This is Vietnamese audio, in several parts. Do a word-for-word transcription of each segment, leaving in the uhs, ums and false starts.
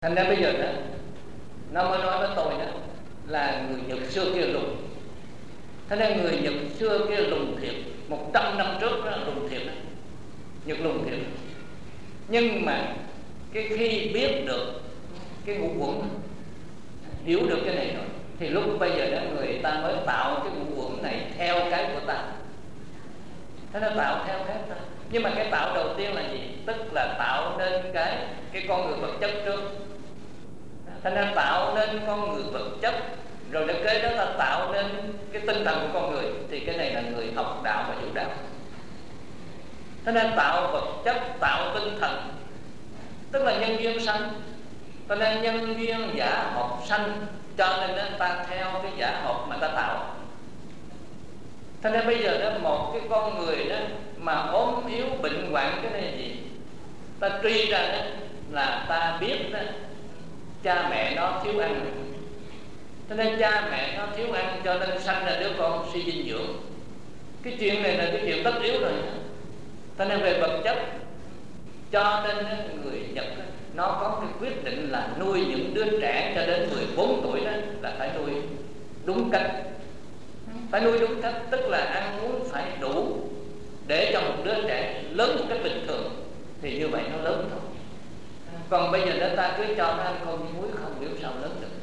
Thành ra bây giờ đó nó mới nói với tôi đó là người Nhật xưa kia lùng. Thế nên người Nhật xưa kia lùng thiệt, một trăm năm trước đó lùng thiệt đó. Nhật lùng thiệt. Nhưng mà cái khi biết được cái ngũ quẩn, hiểu được cái này rồi, thì lúc bây giờ đó người ta mới tạo cái ngũ quẩn này theo cái của ta. Thế nó tạo theo cái ta. Nhưng mà cái tạo đầu tiên là gì? Tức là tạo nên cái cái con người vật chất trước. Thế nên tạo nên con người vật chất, rồi đến kế đó ta tạo nên cái tinh thần của con người. Thì cái này là người học đạo và hiểu đạo. Thế nên tạo vật chất, tạo tinh thần, tức là nhân duyên sanh. Cho nên nhân duyên giả hợp sanh, cho nên ta theo cái giả hợp mà ta tạo. Thế nên bây giờ đó một cái con người đó mà ốm yếu bệnh hoạn, cái này là gì? Ta truy ra đó là ta biết đó cha mẹ nó thiếu ăn. Cho nên cha mẹ nó thiếu ăn cho nên sanh ra đứa con suy dinh dưỡng. Cái chuyện này là cái chuyện tất yếu rồi. Cho nên về vật chất, cho nên người Nhật nó có cái quyết định là nuôi những đứa trẻ cho đến mười bốn tuổi đó là phải nuôi đúng cách. Phải nuôi đúng cách, tức là ăn uống phải đủ để cho một đứa trẻ lớn một cách bình thường. Thì như vậy nó lớn thôi. Còn bây giờ nếu ta cứ cho nó ăn con với muối không hiểu sao lớn được.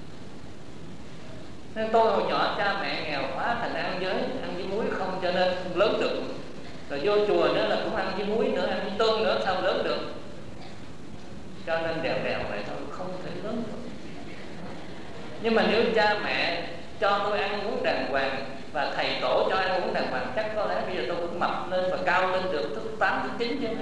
Nên tôi hồi nhỏ cha mẹ nghèo quá, thành ăn với ăn với muối không cho nên không lớn được. Rồi vô chùa nữa là cũng ăn với muối nữa, ăn với tương nữa, sao lớn được. Cho nên đèo đèo vậy thôi, không thể lớn được. Nhưng mà nếu cha mẹ cho tôi ăn uống đàng hoàng và thầy tổ cho ăn uống đàng hoàng, chắc có lẽ bây giờ tôi cũng mập lên và cao lên được thứ tám, thứ chín chứ.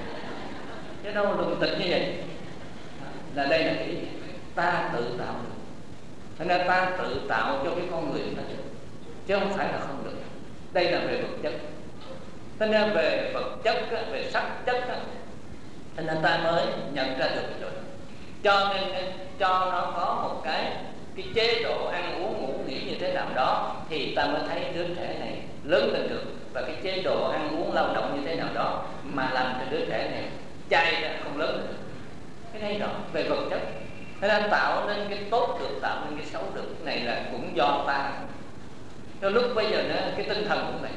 Chứ đâu lùng tịch như vậy. Là đây là cái ta tự tạo được. Thế nên ta tự tạo cho cái con người ta được, chứ không phải là không được. Đây là về vật chất. Thế nên về vật chất, về sắc chất, thế nên ta mới nhận ra được rồi. Cho nên cho nó có một cái cái chế độ ăn uống ngủ nghỉ như thế nào đó, thì ta mới thấy đứa trẻ này lớn lên được. Và cái chế độ ăn uống lao động như thế nào đó mà làm cho đứa trẻ này chay ra không lớn được. Cái này đó về vật chất. Thế nên tạo nên cái tốt được, tạo nên cái xấu được, cái này là cũng do ta. Cho lúc bây giờ nữa, cái tinh thần cũng vậy.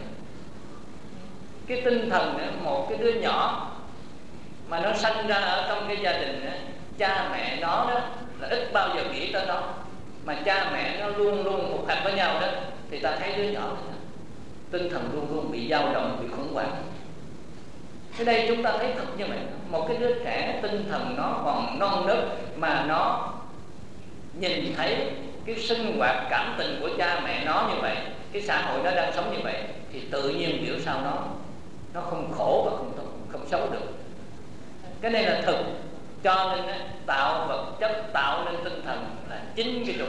Cái tinh thần nữa, một cái đứa nhỏ mà nó sanh ra ở trong cái gia đình nữa, cha mẹ nó đó là ít bao giờ nghĩ tới nó, mà cha mẹ nó luôn luôn phục hành với nhau đó, thì ta thấy đứa nhỏ đó, tinh thần luôn luôn bị dao động, bị khủng hoảng. Cái đây chúng ta thấy thật như vậy. Một cái đứa trẻ tinh thần nó còn non nớt mà nó nhìn thấy cái sinh hoạt cảm tình của cha mẹ nó như vậy, cái xã hội nó đang sống như vậy, thì tự nhiên biểu sao nó nó không khổ và không không, không xấu được. Cái này là thực. Cho nên tạo vật chất, tạo nên tinh thần là chính cái chỗ,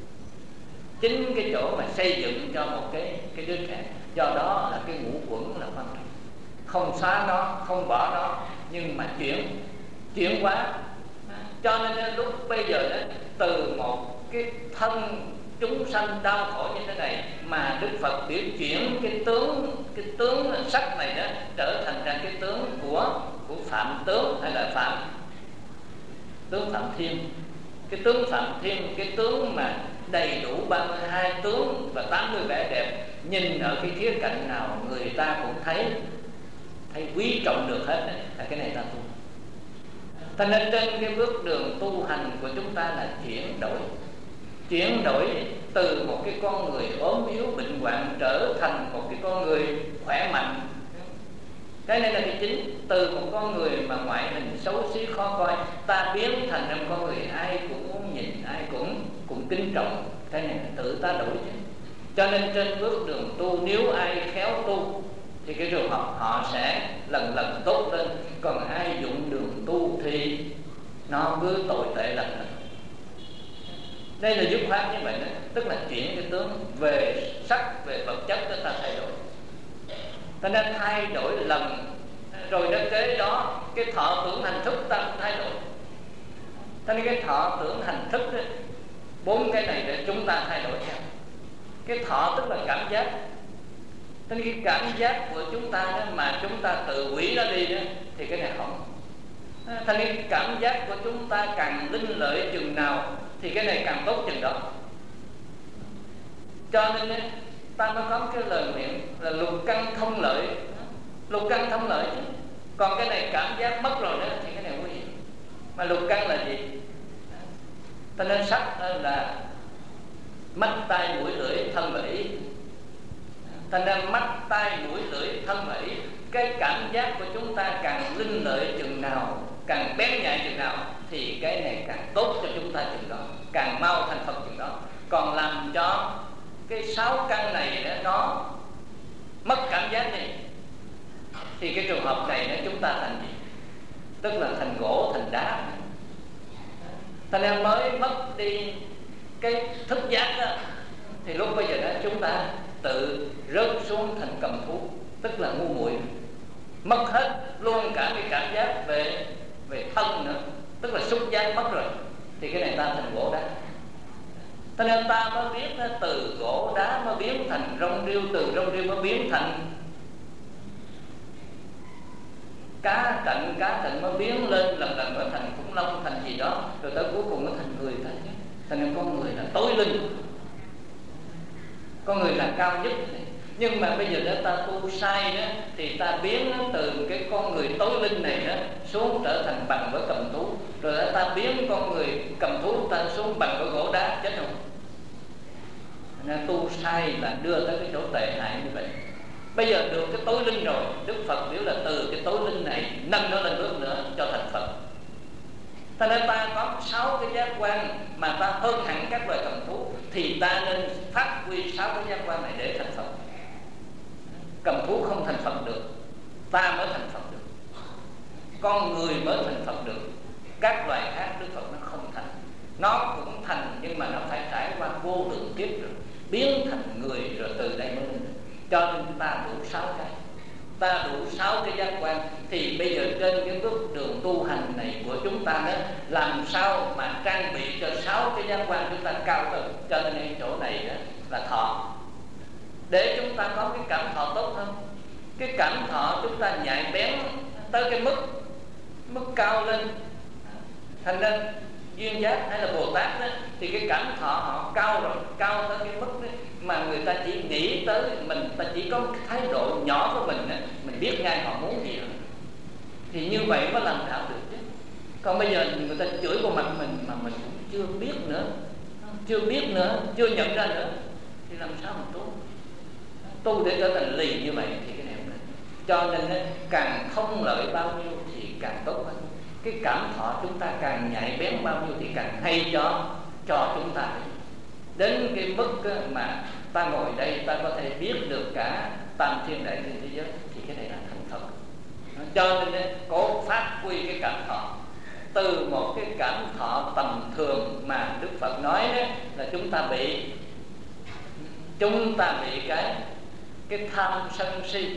chính cái chỗ mà xây dựng cho một cái cái đứa trẻ. Do đó là cái ngũ quẩn là quan trọng. Không xóa nó, không bỏ nó, nhưng mà chuyển chuyển hóa. Cho nên lúc bây giờ đó, từ một cái thân chúng sanh đau khổ như thế này mà Đức Phật biểu chuyển cái tướng cái tướng sắc này đó trở thành ra cái tướng của của Phạm Tướng hay là Phạm tướng Phạm Thiên. Cái tướng Phạm Thiên, cái tướng mà đầy đủ ba mươi hai tướng và tám mươi vẻ đẹp, nhìn ở cái khía cạnh nào người ta cũng thấy thấy quý trọng được hết. Là cái này ta tu. Cho nên trên cái bước đường tu hành của chúng ta là chuyển đổi. Chuyển đổi từ một cái con người ốm yếu bệnh hoạn trở thành một cái con người khỏe mạnh. Cái này là cái chính. Từ một con người mà ngoại hình xấu xí khó coi, ta biến thành một con người ai cũng muốn nhìn, ai cũng cũng kính trọng. Cái này là tự ta đổi chứ. Cho nên trên bước đường tu, nếu ai khéo tu thì cái trường học họ sẽ lần lần tốt lên. Còn ai dụng đường tu thì nó cứ tồi tệ lần lần. Đây là dứt khoát như vậy đó. Tức là chuyển cái tướng về sắc, về vật chất đó ta thay đổi. Ta nên thay đổi lần. Rồi đến kế đó cái thọ tưởng hành thức ta cũng thay đổi. Cho nên cái thọ tưởng hành thức đó, bốn cái này để chúng ta thay đổi theo. Cái thọ tức là cảm giác. Cho nên cái cảm giác của chúng ta đó mà chúng ta tự hủy nó đi đó, thì cái này không. Thành cái cảm giác của chúng ta càng linh lợi chừng nào thì cái này càng tốt chừng đó. Cho nên ta mới có cái lời nguyện là lục căn thông lợi. Lục căn thông lợi chứ. Còn cái này cảm giác mất rồi đó thì cái này nguy hiểm. Mà lục căn là gì? Ta nên sắc là mắt tai mũi lưỡi thân và ý. Thành ra mắt tai mũi lưỡi thân và ý, cái cảm giác của chúng ta càng linh lợi chừng nào, càng bén nhạy chừng nào thì cái này càng tốt cho chúng ta chừng đó, càng mau thành Phật chừng đó. Còn làm cho cái sáu căn này đó, nó mất cảm giác đi thì cái trường hợp này đó, chúng ta thành gì? Tức là thành gỗ, thành đá. Thành ra mới mất đi cái thức giác đó, thì lúc bây giờ đó chúng ta tự rớt xuống thành cầm thú, tức là ngu muội, mất hết luôn cả cái cảm giác về về thân nữa, tức là xúc giác mất rồi, thì cái này ta thành gỗ đá. Cho nên ta mới biết đó, từ gỗ đá mới biến thành rong rêu, từ rong rêu mới biến thành cá cạnh, cá cạnh mới biến lên lần lần mới thành khủng long, thành gì đó, rồi tới cuối cùng mới thành người ta chứ. Cho nên con người là tối linh, con người là cao nhất. Nhưng mà bây giờ nếu ta tu sai đó, thì ta biến nó từ cái con người tối linh này đó xuống trở thành bằng với cầm thú, rồi ta biến con người cầm thú ta xuống bằng với gỗ đá, chết không? Nên tu sai là đưa tới cái chỗ tệ hại như vậy. Bây giờ được cái tối linh rồi, Đức Phật biểu là từ cái tối linh này nâng nó lên bước nữa cho thành Phật. Cho nên ta có sáu cái giác quan mà ta hơn hẳn các loài cầm thú, thì ta nên phát huy sáu cái giác quan này để thành Phật. Cầm thú không thành Phật được, ta mới thành Phật được, con người mới thành Phật được. Các loài khác Đức Phật nó không thành. Nó cũng thành nhưng mà nó phải trải qua vô lượng kiếp rồi, biến thành người rồi từ đây mới lên. Cho nên ta đủ sáu cái, ta đủ sáu cái giác quan, thì bây giờ trên cái bước đường tu hành này của chúng ta đó, làm sao mà trang bị cho sáu cái giác quan chúng ta cao hơn. Cho nên cái chỗ này đó là thọ, để chúng ta có cái cảm thọ tốt hơn. Cái cảm thọ chúng ta nhạy bén tới cái mức mức cao lên. Thành nên duyên giác hay là Bồ Tát đó, thì cái cảm thọ họ cao rồi, cao tới cái mức đó, mà người ta chỉ nghĩ tới mình, ta chỉ có cái thái độ nhỏ của mình đó, mình biết ngay họ muốn gì rồi, thì như vậy mới làm đạo được chứ. Còn bây giờ người ta chửi vào mặt mình mà mình cũng chưa biết nữa, chưa biết nữa, chưa nhận ra nữa, thì làm sao mình tu? Tu để trở thành lì như vậy thì cái này không được. Cho nên càng thông lợi bao nhiêu thì càng tốt hơn. Cái cảm thọ chúng ta càng nhạy bén bao nhiêu thì càng hay cho cho chúng ta. Đến cái mức mà ta ngồi đây ta có thể biết được cả tam thiên đại thiên thế giới, thì cái này là thành Phật. Cho nên cố phát huy cái cảm thọ. Từ một cái cảm thọ tầm thường mà Đức Phật nói đó, là chúng ta bị chúng ta bị cái cái tham sân si.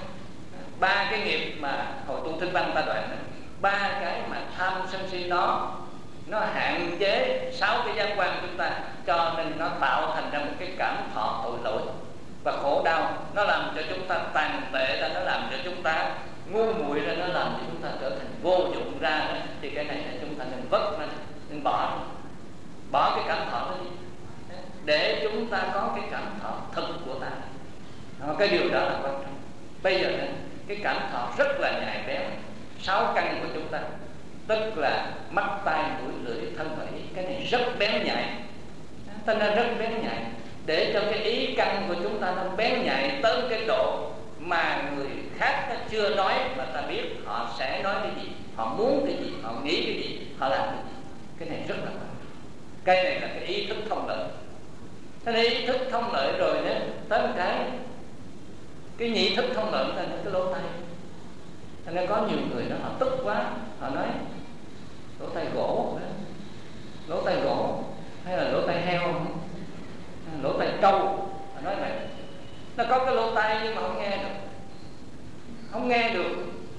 Ba cái nghiệp mà hồi tu Thích Văn ta đoạn đó, ba cái mà tham sân si nó nó hạn chế sáu cái giác quan chúng ta, cho nên nó tạo thành ra một cái cảm thọ tội lỗi và khổ đau. Nó làm cho chúng ta tàn tệ ra, nó làm cho chúng ta ngu muội ra, nó làm cho chúng ta trở thành vô dụng ra đó. Thì cái này là chúng ta nên vất nên, nên bỏ bỏ cái cảm thọ đó đi, để chúng ta có cái cảm thọ thực của ta. Đó, cái điều đó là quan trọng. Bây giờ này, cái cảm thọ rất là nhạy bén, sáu căn của chúng ta, tức là mắt tai mũi lưỡi thân và ý, cái này rất bén nhạy. Ta nên rất bén nhạy, để cho cái ý căn của chúng ta nó bén nhạy tới cái độ mà người khác nó chưa nói mà ta biết họ sẽ nói cái gì, họ muốn cái gì, họ nghĩ cái gì, họ làm cái gì. Cái này rất là quan trọng. Cái này là cái ý thức thông lợi. Cái này ý thức thông lợi rồi đó, tới một cái cái nhị thức thông lợi là cái lỗ tai. Cho nên có nhiều người đó họ tức quá, họ nói lỗ tai gỗ, lỗ tai gỗ hay là lỗ tai heo, lỗ tai trâu, họ nói vậy. Nó có cái lỗ tai nhưng mà không nghe được, không nghe được.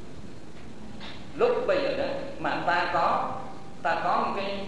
Lúc bây giờ đó mà ta có ta có một cái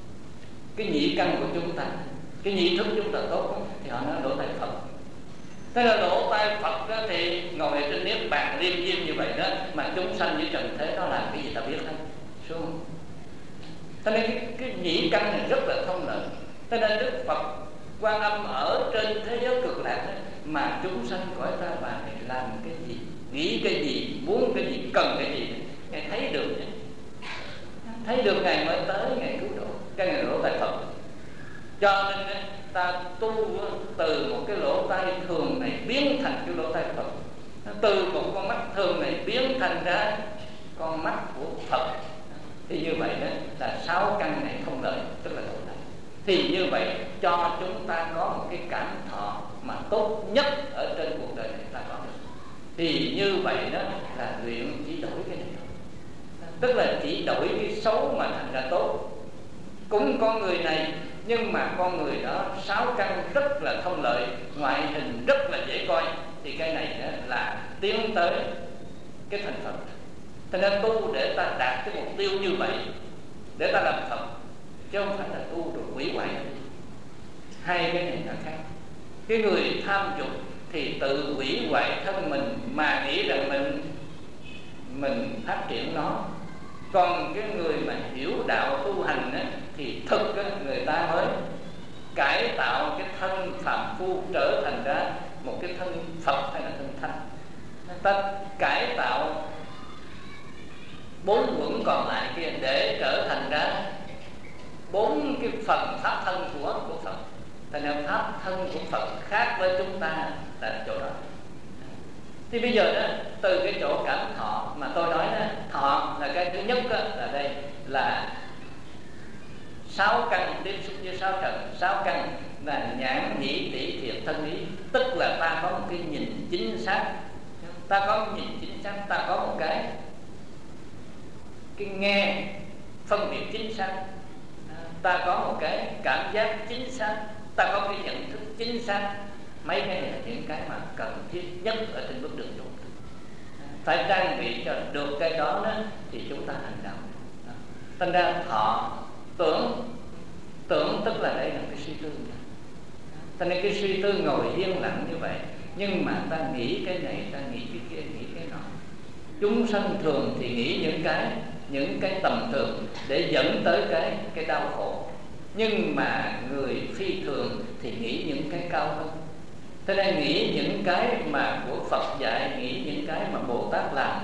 cái nhị căn của chúng ta, cái nhị thức chúng ta tốt thì họ nói lỗ tai Phật. Thế là lỗ tai Phật đó thì ngồi trên niết bàn liêm diêm như vậy đó, mà chúng sanh với trần thế nó làm cái gì ta biết hết, xuống. Cho nên cái, cái nhĩ căn này rất là thông lợi. Cho nên Đức Phật Quan Âm ở trên thế giới cực lạc đó, mà chúng sanh cõi ta bà này làm cái gì, nghĩ cái gì, muốn cái gì, cần cái gì, Ngài thấy được chứ. Thấy được Ngài mới tới Ngài cứu độ. Cái này lỗ tai Phật. Cho nên ta tu từ một cái lỗ tai thường này biến thành cái lỗ tai Phật, từ một con mắt thường này biến thành ra con mắt của Phật. Thì như vậy đó là sáu căn này thông lợi, tức là lỗ tai. Thì như vậy cho chúng ta có một cái cảm thọ mà tốt nhất ở trên cuộc đời này ta có được. Thì như vậy đó là luyện chỉ đổi cái này thôi. Tức là chỉ đổi cái xấu mà thành ra tốt. Cũng con người này, nhưng mà con người đó sáu căn rất là thông lợi, ngoại hình rất là dễ coi, thì cái này đó là tiến tới cái thành Phật. Cho nên tu để ta đạt cái mục tiêu như vậy, để ta làm Phật, chứ không phải là tu rồi quỷ hoại. Hai cái này là khác. Cái người tham dục thì tự hủy hoại thân mình mà nghĩ rằng mình mình phát triển nó. Còn cái người mà hiểu đạo tu hành á, thì thực á, người ta mới cải tạo cái thân phàm phu trở thành ra một cái thân Phật hay là thân thánh. Ta cải tạo bốn quẩn còn lại kia để trở thành ra bốn cái phần pháp thân của của Phật. Thành ra pháp thân của Phật khác với chúng ta là chỗ đó. Thì bây giờ đó, từ cái chỗ cảm thọ mà tôi nói đó, thọ là cái thứ nhất đó, là đây là sáu căn tiếp xúc với sáu trần. Sáu căn là nhãn nhĩ tỷ thiệt thân ý, tức là ta có một cái nhìn chính xác, ta có một nhìn chính xác, ta có một cái cái nghe phân biệt chính xác, ta có một cái cảm giác chính xác, ta có cái nhận thức chính xác. Mấy cái này là những cái mà cần thiết nhất ở trên bước đường tu. Phải trang bị cho được cái đó, đó thì chúng ta hành động. Thành ra thọ tưởng, tưởng tức là đây là cái suy tư. Thành ra cái suy tư ngồi yên lặng như vậy, nhưng mà ta nghĩ cái này, ta nghĩ cái kia, nghĩ cái nọ. Chúng sanh thường thì nghĩ những cái những cái tầm thường để dẫn tới cái cái đau khổ, nhưng mà người phi thường thì nghĩ những cái cao hơn. Thế nên nghĩ những cái mà của Phật dạy, nghĩ những cái mà Bồ Tát làm.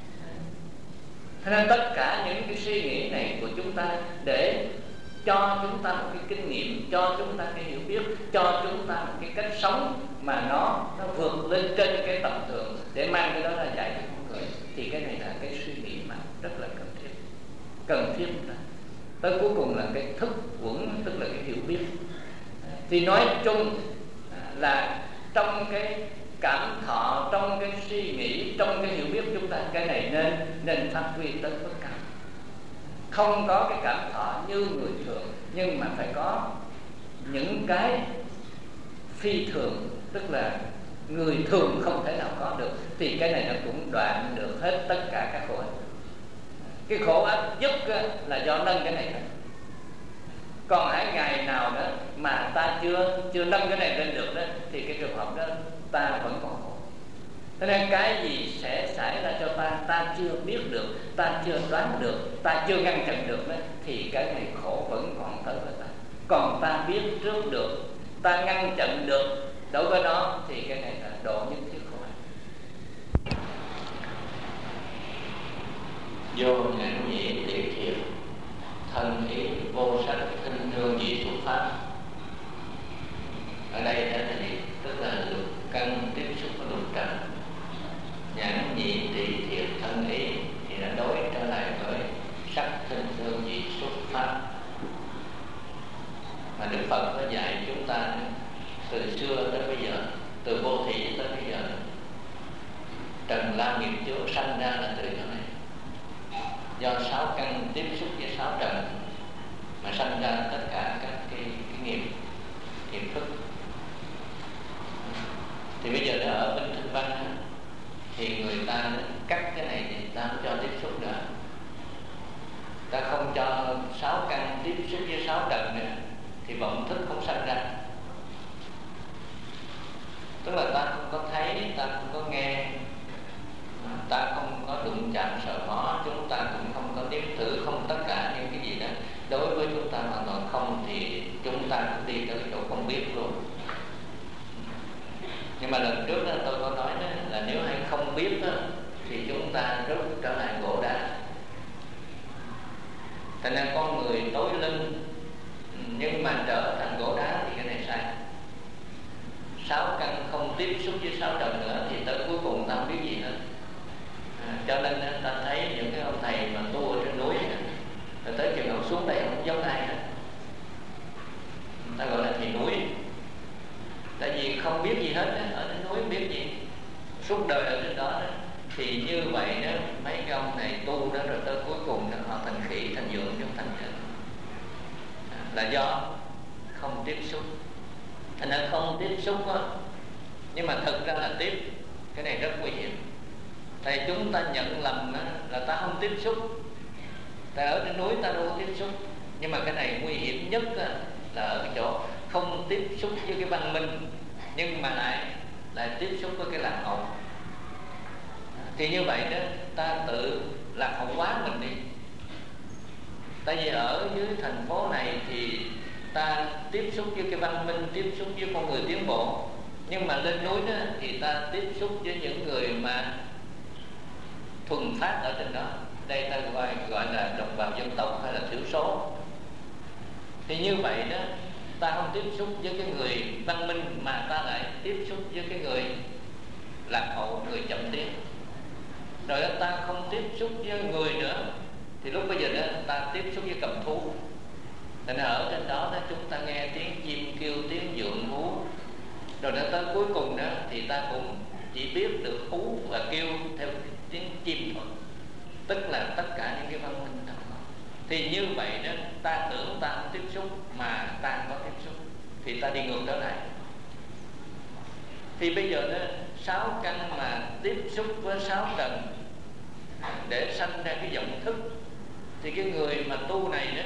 Thế nên tất cả những cái suy nghĩ này của chúng ta để cho chúng ta một cái kinh nghiệm, cho chúng ta cái hiểu biết, cho chúng ta một cái cách sống mà nó nó vượt lên trên cái tầm thường, để mang cái đó ra dạy cho con người. Thì cái này là cái suy nghĩ mà rất là cần thiết, cần thiết ra. Tới cuối cùng là cái thức quẩn, tức là cái hiểu biết. Thì nói chung là trong cái cảm thọ, trong cái suy nghĩ, trong cái hiểu biết chúng ta, cái này nên nên phát huy tới tất cả. Không có cái cảm thọ như người thường, nhưng mà phải có những cái phi thường, tức là người thường không thể nào có được. Thì cái này nó cũng đoạn được hết tất cả các khổ ách. Cái khổ ách nhất là do nâng cái này thôi. Còn hãy ngày nào đó mà ta chưa chưa nâng cái này lên được đó, thì cái trường hợp đó ta vẫn còn khổ. Cho nên cái gì sẽ xảy ra cho ta, ta chưa biết được, ta chưa đoán được, ta chưa ngăn chặn được đó, thì cái này khổ vẫn còn tới với ta. Còn ta biết trước được, ta ngăn chặn được đối với nó, thì cái này là độ nhất thiết khổ. Vô nhãn nhĩ tiệt thiệt, thân ý vô sắc thinh thương dị xuất pháp. Ở đây là gì? Tức là lục căn tiếp xúc với lục trần. Nhãn nhĩ tỷ thiệt thân ý thì đã đối trở lại với sắc thinh thương dị xuất pháp. Mà Đức Phật đã dạy chúng ta từ xưa tới bây giờ, từ vô thị tới bây giờ, trần la nghiệp chướng sanh ra là từ chỗ này. Do sáu căn tiếp xúc với sáu trần mà sanh ra tất cả các cái, cái nghiệp nghiệp thức. Thì bây giờ nó ở bên Thanh Văn thì người ta cắt cái này thì ta không cho tiếp xúc nữa, ta không cho sáu căn tiếp xúc với sáu trần nữa, thì vọng thức không sanh ra. Tức là ta không không thì chúng ta cũng đi tới chỗ không biết luôn. Nhưng mà lần trước đó, tôi có nói đó, là nếu hay không biết đó, thì chúng ta rút trở lại gỗ đá. Thành ra con người tối linh nhưng mà trở thành gỗ đá thì cái này sai. Sáu căn không tiếp xúc với sáu trần nữa thì tới cuối cùng ta không biết gì hết. À, cho nên ta thấy những cái ông thầy mà tu ở trên núi rồi tới chừng nào xuống đây không giống ai hết, ta gọi là thầy núi. Tại vì không biết gì hết đó, ở trên núi không biết gì, suốt đời ở trên đó, đó. Thì như vậy đó, mấy cái ông này tu đó rồi tới cuối cùng đó, họ thành khỉ, thành dượng chứ không thành nhân. Là do không tiếp xúc. Thành ra không tiếp xúc đó, nhưng mà thực ra là tiếp. Cái này rất nguy hiểm. Tại chúng ta nhận lầm đó, là ta không tiếp xúc. Tại ở trên núi ta đâu có tiếp xúc. Nhưng mà cái này nguy hiểm nhất đó, là ở cái chỗ không tiếp xúc với cái văn minh, nhưng mà lại lại tiếp xúc với cái lạc hậu. Thì như vậy đó, ta tự lạc hậu quá mình đi. Tại vì ở dưới thành phố này thì ta tiếp xúc với cái văn minh, tiếp xúc với con người tiến bộ. Nhưng mà lên núi đó thì ta tiếp xúc với những người mà thuần phát ở trên đó. Đây ta gọi, gọi là đồng bào dân tộc hay là thiểu số. Thì như vậy đó, ta không tiếp xúc với cái người văn minh mà ta lại tiếp xúc với cái người lạc hậu, người chậm tiến. Rồi đó, ta không tiếp xúc với người nữa thì lúc bây giờ đó ta tiếp xúc với cầm thú. Nên ở trên đó, đó chúng ta nghe tiếng chim kêu, tiếng dượng hú. Rồi đó tới cuối cùng đó thì ta cũng chỉ biết được hú và kêu theo tiếng chim thôi. Tức là tất cả những cái văn minh đó. Thì như vậy đó, ta tưởng ta không tiếp xúc mà ta có tiếp xúc, thì ta đi ngược trở lại. Thì bây giờ đó, sáu căn mà tiếp xúc với sáu trần để sanh ra cái vọng thức, thì cái người mà tu này đó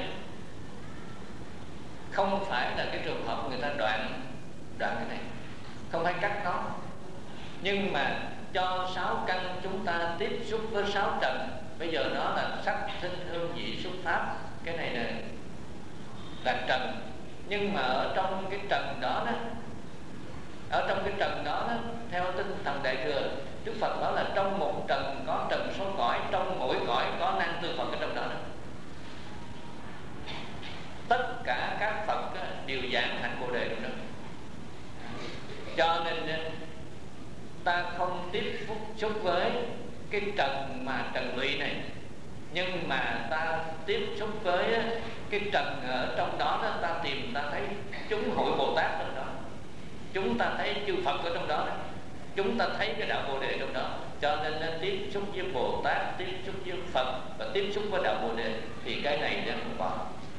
không phải là cái trường hợp người ta đoạn đoạn cái này, không phải cắt nó, nhưng mà cho sáu căn chúng ta tiếp xúc với sáu trần. Bây giờ nó là sắc, thinh, hương, vị, xúc, pháp. Cái này là là trần. Nhưng mà ở trong cái trần đó đó, ở trong cái trần đó, đó theo tinh thần Đại Thừa, Đức Phật nói là trong một trần có trần số cõi, trong mỗi cõi có năng tư Phật ở trong đó, đó. Tất cả các Phật đó, đều giảng hạnh Bồ Đề trong đó. Cho nên ta không tiếp xúc với cái trần mà trần lụy này, nhưng mà ta tiếp xúc với cái trần ở trong đó, đó ta tìm, ta thấy chúng hội Bồ Tát trong đó, chúng ta thấy chư Phật ở trong đó, chúng ta thấy cái đạo Bồ Đề trong đó. Cho nên nó tiếp xúc với Bồ Tát, tiếp xúc với Phật và tiếp xúc với đạo Bồ Đề. Thì cái này nó không có.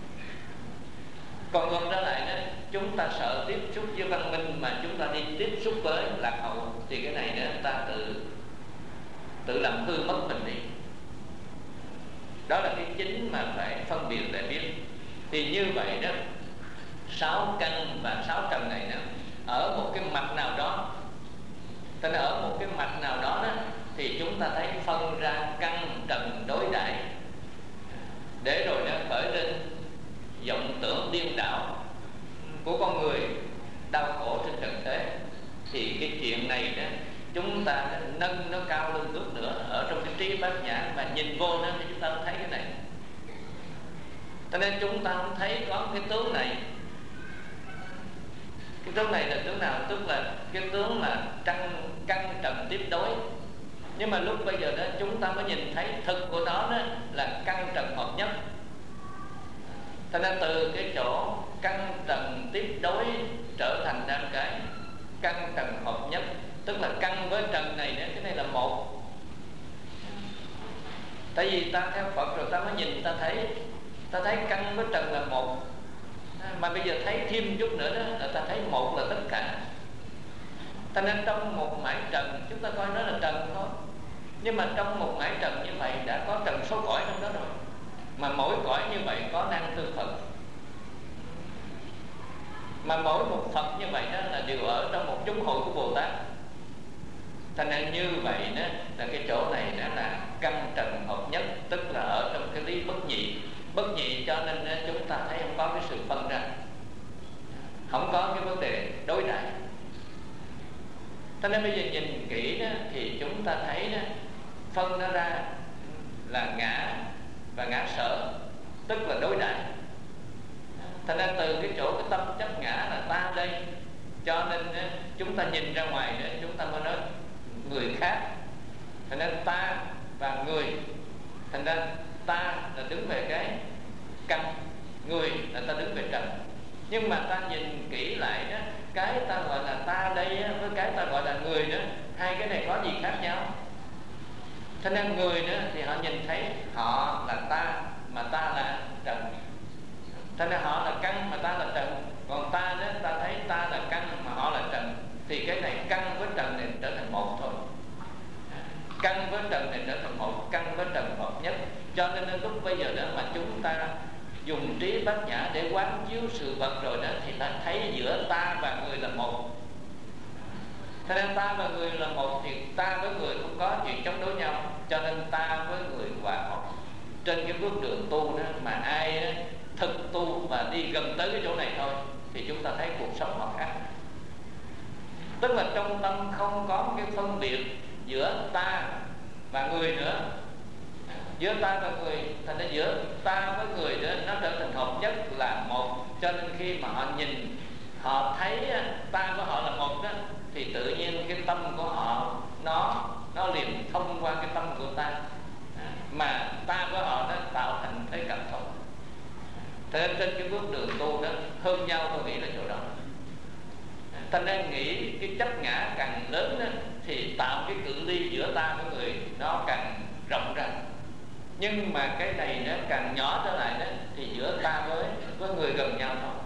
Còn ngược trở lại đó, chúng ta sợ tiếp xúc với văn minh mà chúng ta đi tiếp xúc với lạc hậu, thì cái này đó ta tự tự làm hư mất mình đi. Đó là cái chính mà phải phân biệt để biết. Thì như vậy đó, sáu căn và sáu trần này đó, ở một cái mặt nào đó, tức là ở một cái mặt nào đó, đó thì chúng ta thấy phân ra căn trần đối đại, để rồi nó khởi lên vọng tưởng điên đảo của con người đau khổ trên trần thế. Thì cái chuyện này đó, chúng ta nâng nó cao lên bước nữa ở trong cái trí bát nhã, mà nhìn vô nó thì chúng ta thấy cái này. Cho nên chúng ta không thấy có cái tướng này. Cái tướng này là tướng nào? Tức là cái tướng là căn căn trần tiếp đối. Nhưng mà lúc bây giờ đó chúng ta mới nhìn thấy thực của nó đó là căn trần hợp nhất. Cho nên từ cái chỗ căn trần tiếp đối trở thành ra cái căn trần hợp nhất. Tức là căn với trần này đó, cái này là một. Tại vì ta theo Phật rồi ta mới nhìn, ta thấy ta thấy căn với trần là một. Mà bây giờ thấy thêm chút nữa đó là ta thấy một là tất cả. Cho nên trong một mãi trần, chúng ta coi nó là trần thôi, nhưng mà trong một mãi trần như vậy đã có trần số cõi trong đó rồi. Mà mỗi cõi như vậy có năng tư Phật. Mà mỗi một Phật như vậy đó là đều ở trong một chúng hội của Bồ Tát. Thành nên như vậy đó là cái chỗ này đó là căn trần hợp nhất, tức là ở trong cái lý bất nhị. Bất nhị cho nên chúng ta thấy không có cái sự phân ra. vấn đề đối đãi. Cho nên bây giờ nhìn kỹ đó, thì chúng ta thấy đó, phân nó ra là ngã và ngã sở, tức là đối đãi. Thành ra từ cái chỗ cái tâm chấp ngã là ta đây, cho nên chúng ta nhìn ra ngoài nữa, chúng ta mới nói người khác. Thành ra ta và người, thành ra ta là đứng về cái căn, người là ta đứng về trần. Nhưng mà ta nhìn kỹ lại đó, cái ta gọi là ta đây với cái ta gọi là người đó, hai cái này có gì khác nhau? Cho nên người nữa thì họ nhìn thấy họ là ta, mà ta là trần. Cho nên họ là căn mà ta là trần. Còn ta đó, ta thấy ta là căn mà họ là trần. Thì cái này căn với trần này trở thành một thôi. Căn với trần này trở thành một, căn với trần hợp nhất. Cho nên lúc bây giờ đó mà chúng ta dùng trí bát nhã để quán chiếu sự vật rồi đó, thì ta thấy giữa ta và người là một. Cho nên ta và người là một, thì ta với người không có chuyện chống đối nhau. Cho nên ta với người hòa hợp. Trên cái bước đường tu đó, mà ai đó, thực tu và đi gần tới cái chỗ này thôi, thì chúng ta thấy cuộc sống họ khác. Tức là trong tâm không có cái phân biệt giữa ta và người nữa. Giữa ta và người, thành ra giữa ta với người đó, nó trở thành hợp nhất là một. Cho nên khi mà họ nhìn, họ thấy ta với họ là một đó, thì tự nhiên cái tâm của họ nó nó liền thông qua cái tâm của ta, mà ta với họ nó tạo thành thế cảm thông. Thế nên trên cái bước đường tu đó, hơn nhau tôi nghĩ là chỗ đó. Thành ra nghĩ cái chấp ngã càng lớn đó, thì tạo cái cự ly giữa ta với người nó càng rộng ra. Nhưng mà cái này nó càng nhỏ trở lại đó, thì giữa ta với với người gần nhau thôi.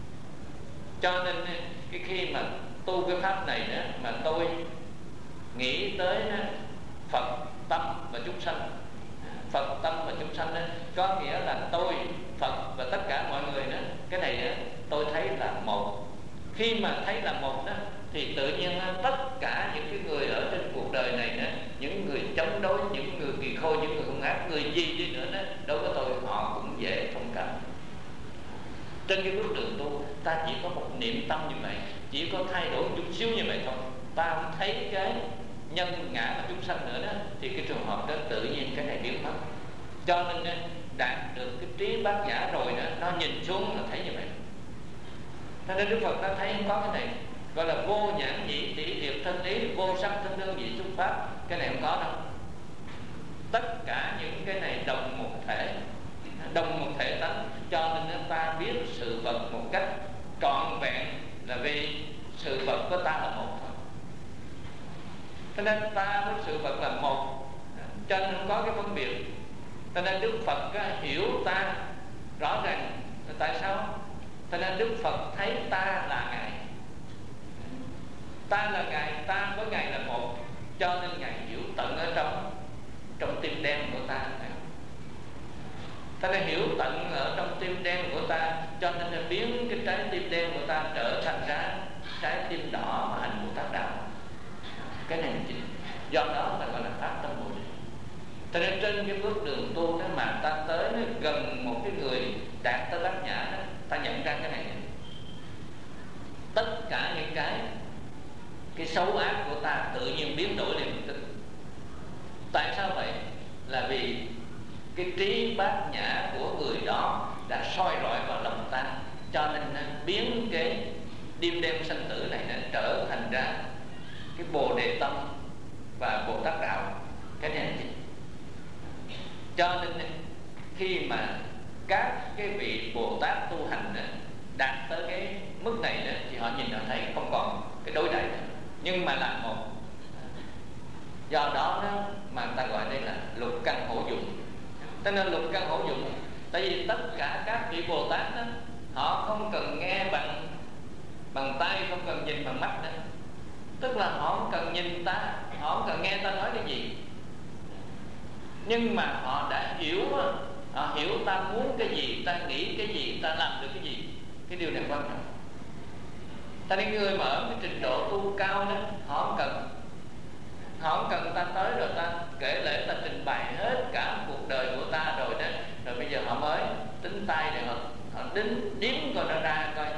Cho nên cái khi mà tu cái pháp này đó, mà tôi nghĩ tới đó, Phật tâm và chúng sanh. Phật tâm và chúng sanh đó, có nghĩa là tôi, Phật và tất cả mọi người đó. Cái này đó, tôi thấy là một. Khi mà thấy là một đó, thì tự nhiên tất cả những cái người ở trên cuộc đời này đó, những người chống đối, những người kỳ khôi, những người hung ác, người gì đi nữa đó, đối với tôi họ cũng dễ thông cảm. Trên cái bước đường tu, ta chỉ có một niệm tâm như vậy, chỉ có thay đổi chút xíu như vậy thôi, ta không thấy cái nhân ngã và chúng sanh nữa đó, thì cái trường hợp đó tự nhiên cái này biến mất. Cho nên đạt được cái trí bát nhã rồi đó, nó nhìn xuống là thấy như vậy. Cho nên Đức Phật đã thấy không có cái này, gọi là vô nhãn nhĩ tỷ liệt thân ý, vô sắc thân đơn vị xuất pháp. Cái này không có đâu. Tất cả những cái này đồng một thể, đồng một thể tánh. Cho nên ta biết sự vật một cách trọn vẹn, là vì sự vật của ta là một thôi. Cho nên ta với sự vật là một, cho nên không có cái phân biệt. Cho nên Đức Phật hiểu ta rõ ràng. Tại sao? Cho nên Đức Phật thấy ta là Ngài, ta là Ngài, ta với Ngài là một. Cho nên Ngài hiểu tận ở trong trong tim đen của ta. Ta đã hiểu tận ở trong tim đen của ta, cho nên là biến cái trái tim đen của ta trở thành ra trái tim đỏ mà hành Bồ Tát đạo. Cái này chính do đó ta gọi là phát tâm Bồ Đề. Cho nên trên cái bước đường tu đó mà ta tới gần một cái người đạt tới bát nhã đó, ta nhận ra cái này. Tất cả những cái cái xấu ác của ta tự nhiên biến đổi liền tức. Tại sao vậy? Là vì cái trí bát nhã của người đó đã soi rọi vào lòng ta, cho nên biến cái đêm đêm sanh tử này nó trở thành ra cái Bồ Đề tâm và Bồ Tát đạo. Cái này là gì? Cho nên khi mà các cái vị Bồ Tát tu hành đạt tới cái mức này đó, thì họ nhìn họ thấy không còn cái đối đãi nữa, nhưng mà là một. Do đó, đó mà ta gọi đây là lục căn hữu dụng. Cho nên lục căn hữu dụng, tại vì tất cả các vị Bồ Tát đó, họ không cần nghe bằng bằng tay, không cần nhìn bằng mắt nữa. Tức là họ không cần nhìn ta, họ không cần nghe ta nói cái gì, nhưng mà họ đã hiểu, họ hiểu ta muốn cái gì, ta nghĩ cái gì, ta làm được cái gì. Cái điều này quan trọng. Ta nên người mà ở cái trình độ tu cao đó, họ không cần họ không cần ta tới rồi ta kể lễ, ta trình bày hết cả cuộc đời của ta rồi đó, rồi bây giờ họ mới tính tay để họ họ đếm đếm coi nó ra coi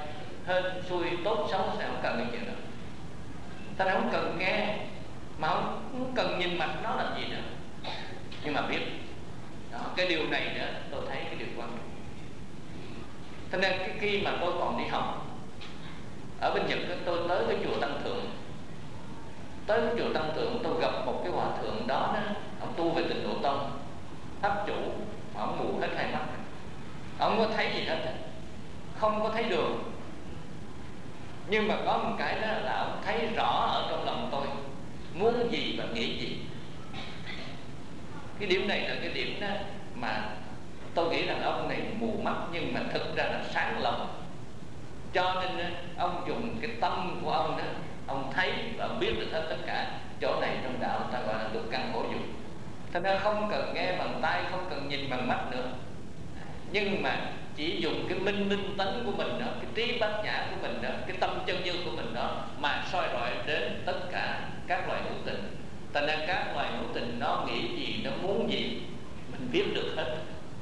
hên xui tốt xấu sẽ không cần cái chuyện đó. Ta không cần nghe, mà không, không cần nhìn mặt nó làm gì nữa, nhưng mà biết đó, cái điều này nữa tôi thấy cái điều quan trọng. Thế nên cái khi mà tôi còn đi học ở bên Nhật, tôi tới cái chùa Tăng Thượng. Tới cái chùa Tăng Thượng tôi gặp một cái hòa thượng đó, đó ông tu về Tịnh Độ Tông, pháp chủ, mà ông mù hết hai mắt, ông không có thấy gì hết, không có thấy đường. Nhưng mà có một cái đó là ông thấy rõ ở trong lòng tôi muốn gì và nghĩ gì. Cái điểm này là cái điểm đó mà tôi nghĩ rằng ông này mù mắt, nhưng mà thực ra là sáng lòng. Cho nên ông dùng cái tâm của ông đó, ông thấy và biết được hết tất cả. Chỗ này trong đạo ta gọi là lục căn bổ dụng. Thế nên không cần nghe bằng tai, không cần nhìn bằng mắt nữa, nhưng mà chỉ dùng cái minh minh tánh của mình đó, cái trí bát nhã của mình đó, cái tâm chân như của mình đó, mà soi rọi đến tất cả các loài hữu tình. Thành ra các loài hữu tình nó nghĩ gì, nó muốn gì, mình biết được hết.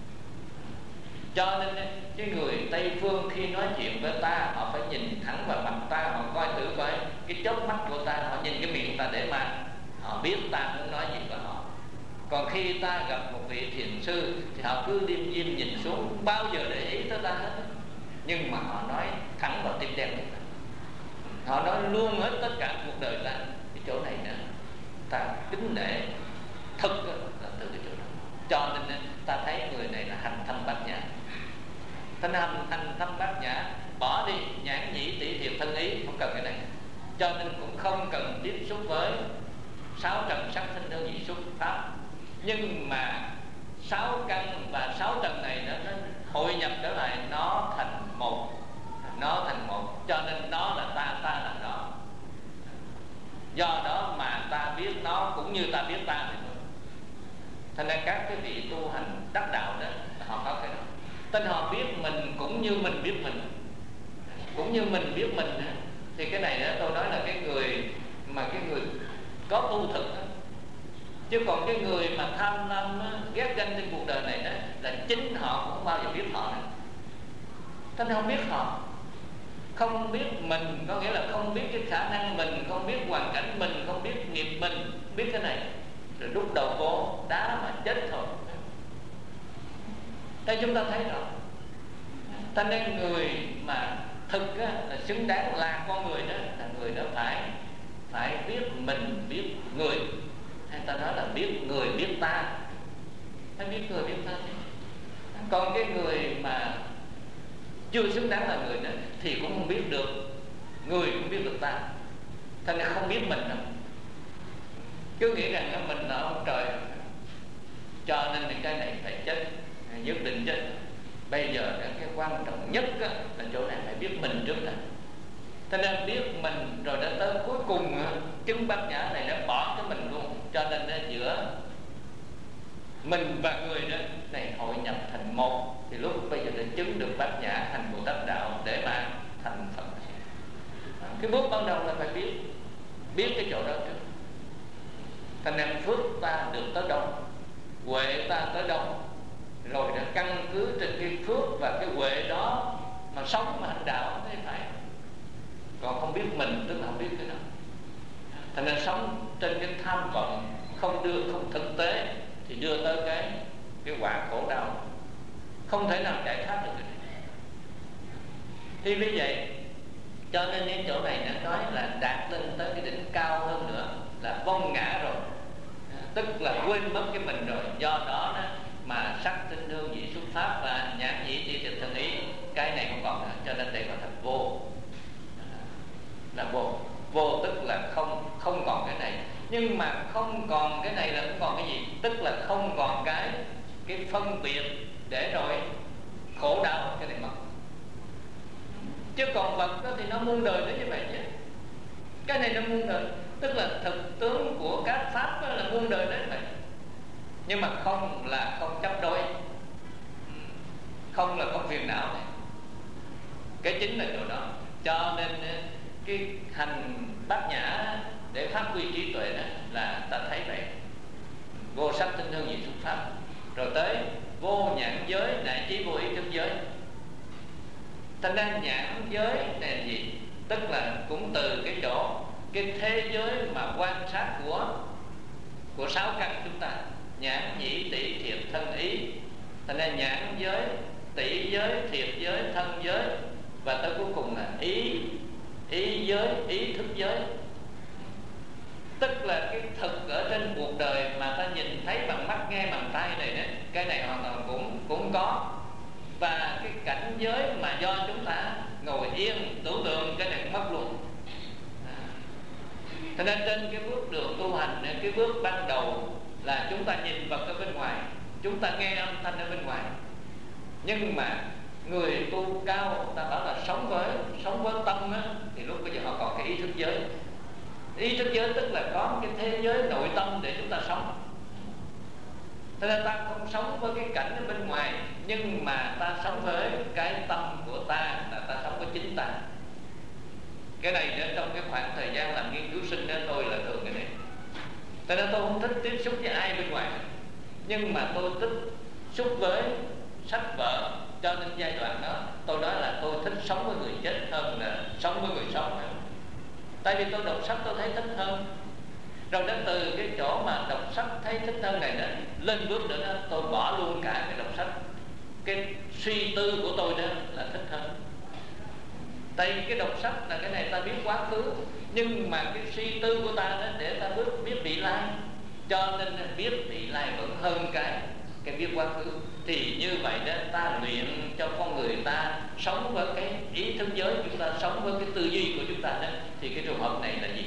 Cho nên cái người Tây Phương khi nói chuyện với ta, họ phải nhìn thẳng vào mặt ta, họ coi thử coi cái chớp mắt của ta, họ nhìn cái miệng ta để mà họ biết ta muốn nói gì với họ. Còn khi ta gặp một vị thiền sư thì họ cứ điềm diêm nhìn xuống, không bao giờ để ý tới ta hết. Nhưng mà họ nói thẳng vào tim đen của ta, họ nói luôn hết tất cả cuộc đời ta. Cái chỗ này nữa ta kính nể thực là từ cái chỗ đó. Cho nên ta thấy người này là hành thâm bát nhã. Thanh hành hành thâm bát nhã, bỏ đi nhãn nhĩ tỷ thiệt thân ý, không cần cái này. Cho nên cũng không cần tiếp xúc với sáu trần sắc thanh đơn vị xúc pháp. Nhưng mà sáu căn và sáu trần này nó, nó hội nhập trở lại, nó thành một, nó thành một. Cho nên nó là ta, ta là nó. Do đó mà ta biết nó cũng như ta biết ta thì thôi. Thành ra các cái vị tu hành đắc đạo đó, họ có cái đó. Tên họ biết mình cũng như mình biết mình, cũng như mình biết mình. Thì cái này đó, tôi nói là cái người mà cái người có tu thực đó. Chứ còn cái người mà tham lam ghét ganh trên cuộc đời này đó, là chính họ cũng không bao giờ biết họ nữa. Thế nên không biết họ, không biết mình, có nghĩa là không biết cái khả năng mình, không biết hoàn cảnh mình, không biết nghiệp mình, biết cái này rồi đút đầu vô đá mà chết thôi. Đây chúng ta thấy rồi. Ta nên người mà thực á, là xứng đáng là con người đó, là người đó phải phải biết mình, biết người. Hay ta nói là biết người biết ta, phải biết người biết ta. Còn cái người mà chưa xứng đáng là người đó thì cũng không biết được người, cũng biết được ta. Thành ra không biết mình đâu, cứ nghĩ rằng mình là ông trời. Cho nên cái này phải chết, nhất định chết. Bây giờ cái quan trọng nhất là chỗ này phải biết mình trước đã. Thế nên biết mình rồi đã tới cuối cùng chứng bát nhã này đã bỏ cái mình luôn. Cho nên đó, giữa mình và người đó này hội nhập thành một, thì lúc bây giờ đã chứng được bát nhã thành Bồ Tát đạo để mà thành Phật. Cái bước ban đầu là phải biết biết cái chỗ đó trước. Thành nên phước ta được tới đâu, huệ ta tới đâu, rồi đã căn cứ trên cái phước và cái huệ đó mà sống mà hành đạo thế phải. Còn không biết mình tức là không biết cái đó. Thành nên sống trên cái tham vọng không đưa, không thực tế thì đưa tới cái cái quả khổ đau, không thể nào giải thoát được cái này. Thì vì vậy cho nên cái chỗ này nó nói là đạt lên tới cái đỉnh cao hơn nữa, là vong ngã rồi, tức là quên mất cái mình rồi. Do đó đó mà sắc tinh hương vị xuất pháp và nhãn nhĩ tỷ thiệt thân ý, cái này không còn nữa. Cho nên đây gọi thành vô, là vô. Vô tức là không, không còn cái này. Nhưng mà không còn cái này là không còn cái gì? Tức là không còn cái cái phân biệt để rồi khổ đau, cái này mất. Chứ còn vật đó thì nó muôn đời nó như vậy chứ. Cái này nó muôn đời, tức là thực tướng của các pháp đó là muôn đời đến vậy. Nhưng mà không là không chấp đối, không là không phiền não này. Cái chính là chỗ đó. Cho nên cái hành bát nhã để phát huy trí tuệ đó là ta thấy vậy. Vô sắc tinh hương vị xuất pháp, rồi tới vô nhãn giới, đại trí vô ý thức giới. Thành ra nhãn giới là gì? Tức là cũng từ cái chỗ cái thế giới mà quan sát của của sáu căn chúng ta, nhãn nhĩ tỷ thiệt thân ý. Thành ra nhãn giới, tỷ giới, thiệt giới, thân giới, và tới cuối cùng là ý ý giới, ý thức giới. Tức là cái thực ở trên cuộc đời mà ta nhìn thấy bằng mắt, nghe bằng tai này đó, cái này hoàn toàn cũng cũng có. Và cái cảnh giới mà do chúng ta ngồi yên tưởng tượng, cái này cũng mất luôn. Cho nên trên cái bước đường tu hành, cái bước ban đầu là chúng ta nhìn vật ở bên ngoài, chúng ta nghe âm thanh ở bên ngoài. Nhưng mà người tu cao, ta bảo là sống với sống với tâm á, thì lúc bây giờ họ còn cái ý thức giới. Ý thức giới tức là có cái thế giới nội tâm để chúng ta sống. Thế nên ta không sống với cái cảnh ở bên ngoài, nhưng mà ta sống với cái tâm của ta, là ta sống với chính ta. Cái này đó, trong cái khoảng thời gian làm nghiên cứu sinh đó, tôi là thường cái này. Cho nên tôi không thích tiếp xúc với ai bên ngoài, nhưng mà tôi thích xúc với sách vở. Cho nên giai đoạn đó tôi nói là tôi thích sống với người chết hơn là sống với người sống. Tại vì tôi đọc sách tôi thấy thích hơn. Rồi đến từ cái chỗ mà đọc sách thấy thích hơn này đó, lên bước nữa đó, tôi bỏ luôn cả cái đọc sách. Cái suy tư của tôi đó là thích hơn. Tại vì cái đọc sách là cái này ta biết quá khứ, nhưng mà cái suy tư của ta đó để ta biết, biết vị lai. Cho nên biết vị lai vẫn hơn cái cái biết quá khứ. Thì như vậy đó, ta luyện cho con người ta sống với cái ý thức giới, chúng ta sống với cái tư duy của chúng ta đó. Thì cái trường hợp này là gì?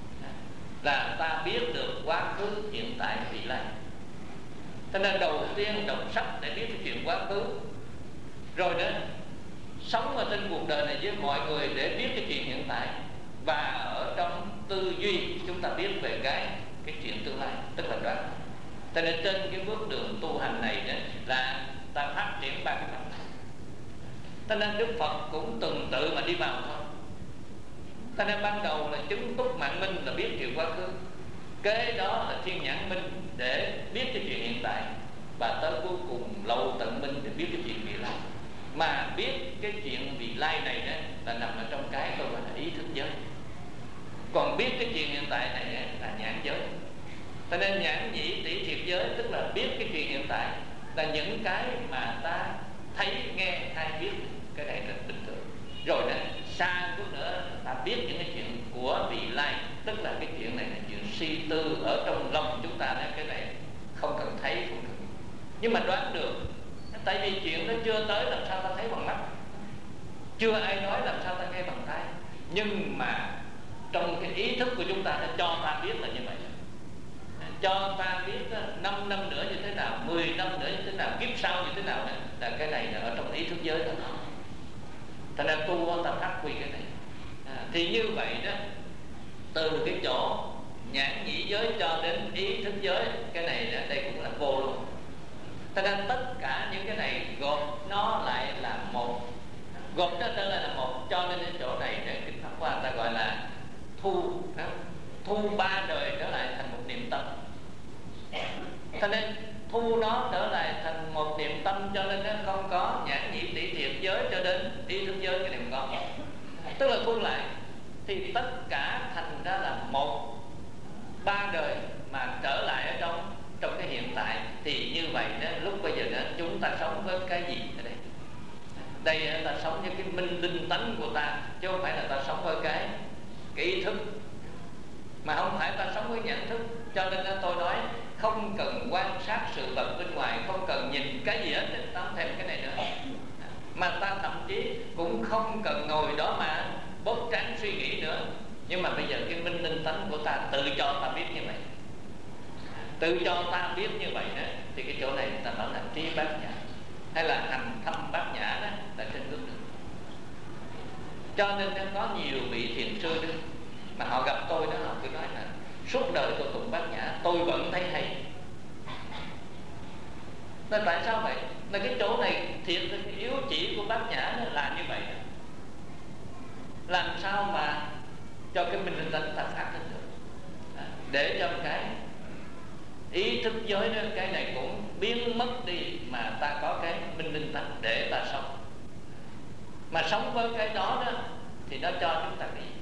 Là ta biết được quá khứ, hiện tại, vị lai. Cho nên đầu tiên đọc sách để biết cái chuyện quá khứ, rồi đó sống ở trên cuộc đời này với mọi người để biết cái chuyện hiện tại, và ở trong tư duy chúng ta biết về cái cái chuyện tương lai, tức là đoán. Cho nên trên cái bước đường tu hành này đó là ta phát triển ba cái pháp. Cho nên Đức Phật cũng tuần tự mà đi vào thôi. Cho nên ban đầu là chứng túc mạng minh là biết chuyện quá khứ, kế đó là thiên nhãn minh để biết cái chuyện hiện tại, và tới cuối cùng lậu tận minh để biết cái chuyện vị lai. Mà biết cái chuyện vị lai này đó là nằm ở trong cái tôi gọi là ý thức giới. Còn biết cái chuyện hiện tại này là nhãn giới. Cho nên nhãn nhĩ tỷ thiệt giới tức là biết cái chuyện hiện tại, là những cái mà ta thấy, nghe, hay biết. Cái này rất bình thường. Rồi đó xa chút nữa ta biết những cái chuyện của vị lai, tức là cái chuyện này là chuyện suy tư ở trong lòng chúng ta đó. Cái này không cần thấy, không cần, nhưng mà đoán được. Tại vì chuyện nó chưa tới, làm sao ta thấy bằng mắt, chưa ai nói làm sao ta nghe bằng tai. Nhưng mà trong cái ý thức của chúng ta nó cho ta biết là như vậy, cho ta biết năm năm nữa như thế nào, mười năm nữa như thế nào, kiếp sau như thế nào này, là cái này là ở trong ý thức giới đó. Thành ra tu ta phát huy cái này. À, thì như vậy đó, từ cái chỗ nhãn nhĩ giới cho đến ý thức giới, cái này đó, đây cũng là vô luôn. Thành ra tất cả những cái này gộp nó lại là một, gộp nó trở lại là một. Cho nên cái chỗ này để kinh Pháp Hoa ta gọi là thu thu ba đời trở lại thành một niệm tâm. Cho nên thu nó trở lại thành một niệm tâm, cho nên nó không có nhãn nhĩ tỷ thiệt giới cho đến ý thức giới, cái này không có. Tức là thu lại thì tất cả thành ra là một, ba đời mà trở lại ở trong trong cái hiện tại. Thì như vậy đó, lúc bây giờ đó chúng ta sống với cái gì ở đây? Đây là ta sống với cái minh linh tánh của ta, chứ không phải là ta sống với cái cái ý thức, mà không phải ta sống với nhận thức. Cho nên tôi nói không cần quan sát sự vật bên ngoài, không cần nhìn cái gì hết, ta không thèm cái này nữa. Mà ta thậm chí cũng không cần ngồi đó mà bóp trán suy nghĩ nữa. Nhưng mà bây giờ cái minh linh tánh của ta tự cho ta biết như vậy, tự cho ta biết như vậy đó, thì cái chỗ này ta nói là trí bát nhã, hay là hành thâm bát nhã đó, là trên bước đường. Cho nên nó có nhiều vị thiền sư đó, mà họ gặp tôi đó, họ cứ nói là suốt đời tôi tụng bát nhã tôi vẫn thấy hay. Nên tại sao vậy? Là cái chỗ này thiệt là cái yếu chỉ của bát nhã nó là như vậy đó. Làm sao mà cho cái minh linh tánh ta phát lên được, để cho cái ý thức giới đó, cái này cũng biến mất đi, mà ta có cái minh linh tánh để ta sống. Mà sống với cái đó đó thì nó cho chúng ta cái gì?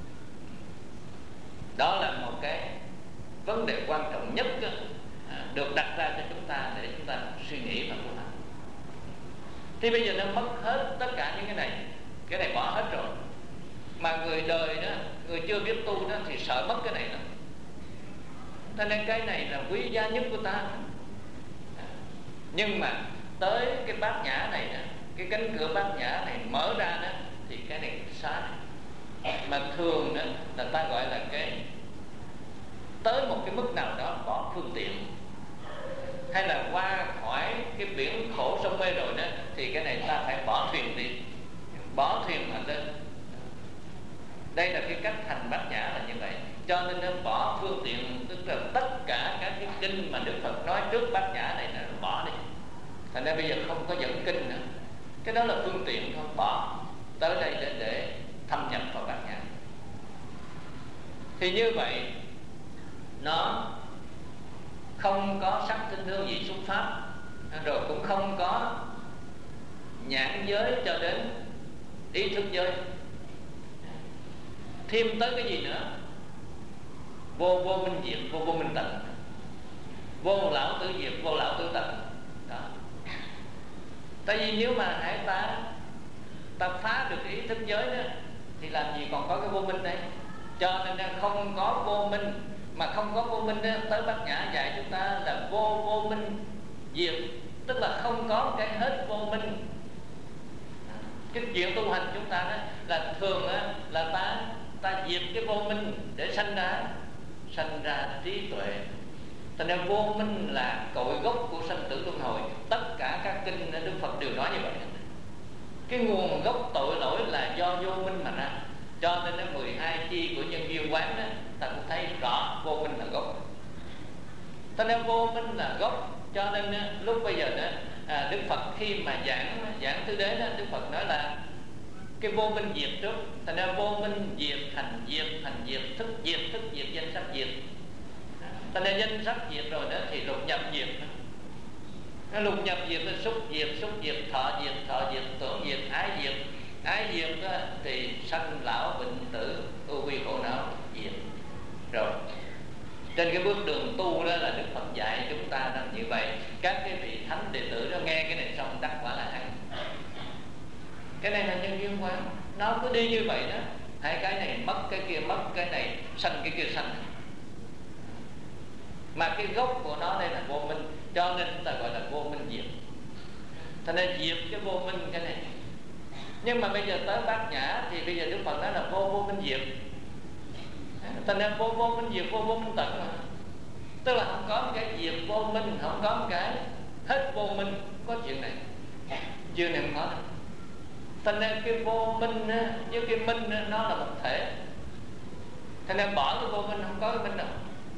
Đó là một cái vấn đề quan trọng nhất đó, được đặt ra cho chúng ta để chúng ta suy nghĩ và tu hành. Thì bây giờ nó mất hết tất cả những cái này, cái này bỏ hết rồi. Mà người đời đó, người chưa biết tu đó thì sợ mất cái này đó. Cho nên cái này là quý giá nhất của ta. Nhưng mà tới cái bát nhã này đó, cái cánh cửa bát nhã này mở ra đó, thì cái này xa này. Mà thường đó là ta gọi là cái tới một cái mức nào đó bỏ phương tiện, hay là qua khỏi cái biển khổ sông mê rồi đó, thì cái này ta phải bỏ thuyền đi, bỏ thuyền mà lên. Đây là cái cách hành bát nhã là như vậy. Cho nên nó bỏ phương tiện, tức là tất cả các cái kinh mà Đức Phật nói trước bát nhã này là bỏ đi. Thành ra bây giờ không có dẫn kinh nữa. Cái đó là phương tiện thôi, bỏ tới đây để, để thâm nhập vào bát nhã. Thì như vậy nó không có sắc tinh hương vị xúc pháp, rồi cũng không có nhãn giới cho đến ý thức giới. Thêm tới cái gì nữa? Vô vô minh diệt, vô vô minh tận, vô lão tử diệt, vô lão tử tận. Đó. Tại vì nếu mà hãy ta ta phá được ý thức giới đó, thì làm gì còn có cái vô minh đây? Cho nên không có vô minh. Mà không có vô minh đó, tới bát nhã dạy chúng ta là vô vô minh diệt, tức là không có cái hết vô minh. Cái chuyện tu hành chúng ta đó là thường đó, là ta ta diệt cái vô minh để sanh ra sanh ra trí tuệ. Thành ra vô minh là cội gốc của sanh tử luân hồi. Tất cả các kinh Đức Phật đều nói như vậy. Cái nguồn gốc tội lỗi là do vô minh mà ra. Cho nên nó mười hai chi của nhân duyên quán đó, ta cũng thấy rõ vô minh là gốc. Cho nên vô minh là gốc. Cho nên lúc bây giờ đó, à, Đức Phật khi mà giảng giảng tứ đế đó, Đức Phật nói là cái vô minh diệt trước. Thành ra vô minh diệt, thành diệt, thành diệt, thức diệt, thức diệt, danh sắc diệt. Thành ra danh sắc diệt rồi đó thì lục nhập diệt. Lục nhập diệt là xúc diệt, xúc diệt, thọ diệt, thọ diệt, tưởng diệt, ái diệt. Ái diệt đó thì sanh lão bệnh tử, ưu vi khổ não diệt. Rồi trên cái bước đường tu đó là Đức Phật dạy chúng ta rằng như vậy. Các cái vị thánh đệ tử đó nghe cái này xong đắc quả là ăn. Cái này là nhân duyên quán, nó cứ đi như vậy đó. Hai cái này mất, cái kia mất, cái này sanh, cái kia sanh. Mà cái gốc của nó đây là vô minh, cho nên chúng ta gọi là vô minh diệt. Thành ra diệt cái vô minh cái này. Nhưng mà bây giờ tới bát nhã thì bây giờ Đức Phật nói là vô vô minh diệt. Thành ra vô vô minh diệt, vô vô minh tận mà. Tức là không có một cái diệt vô minh, không có một cái hết vô minh. Có chuyện này, chuyện này không có đâu. Thành ra cái vô minh với cái minh nó là một thể. Thành ra bỏ cái vô minh, không có cái minh đâu.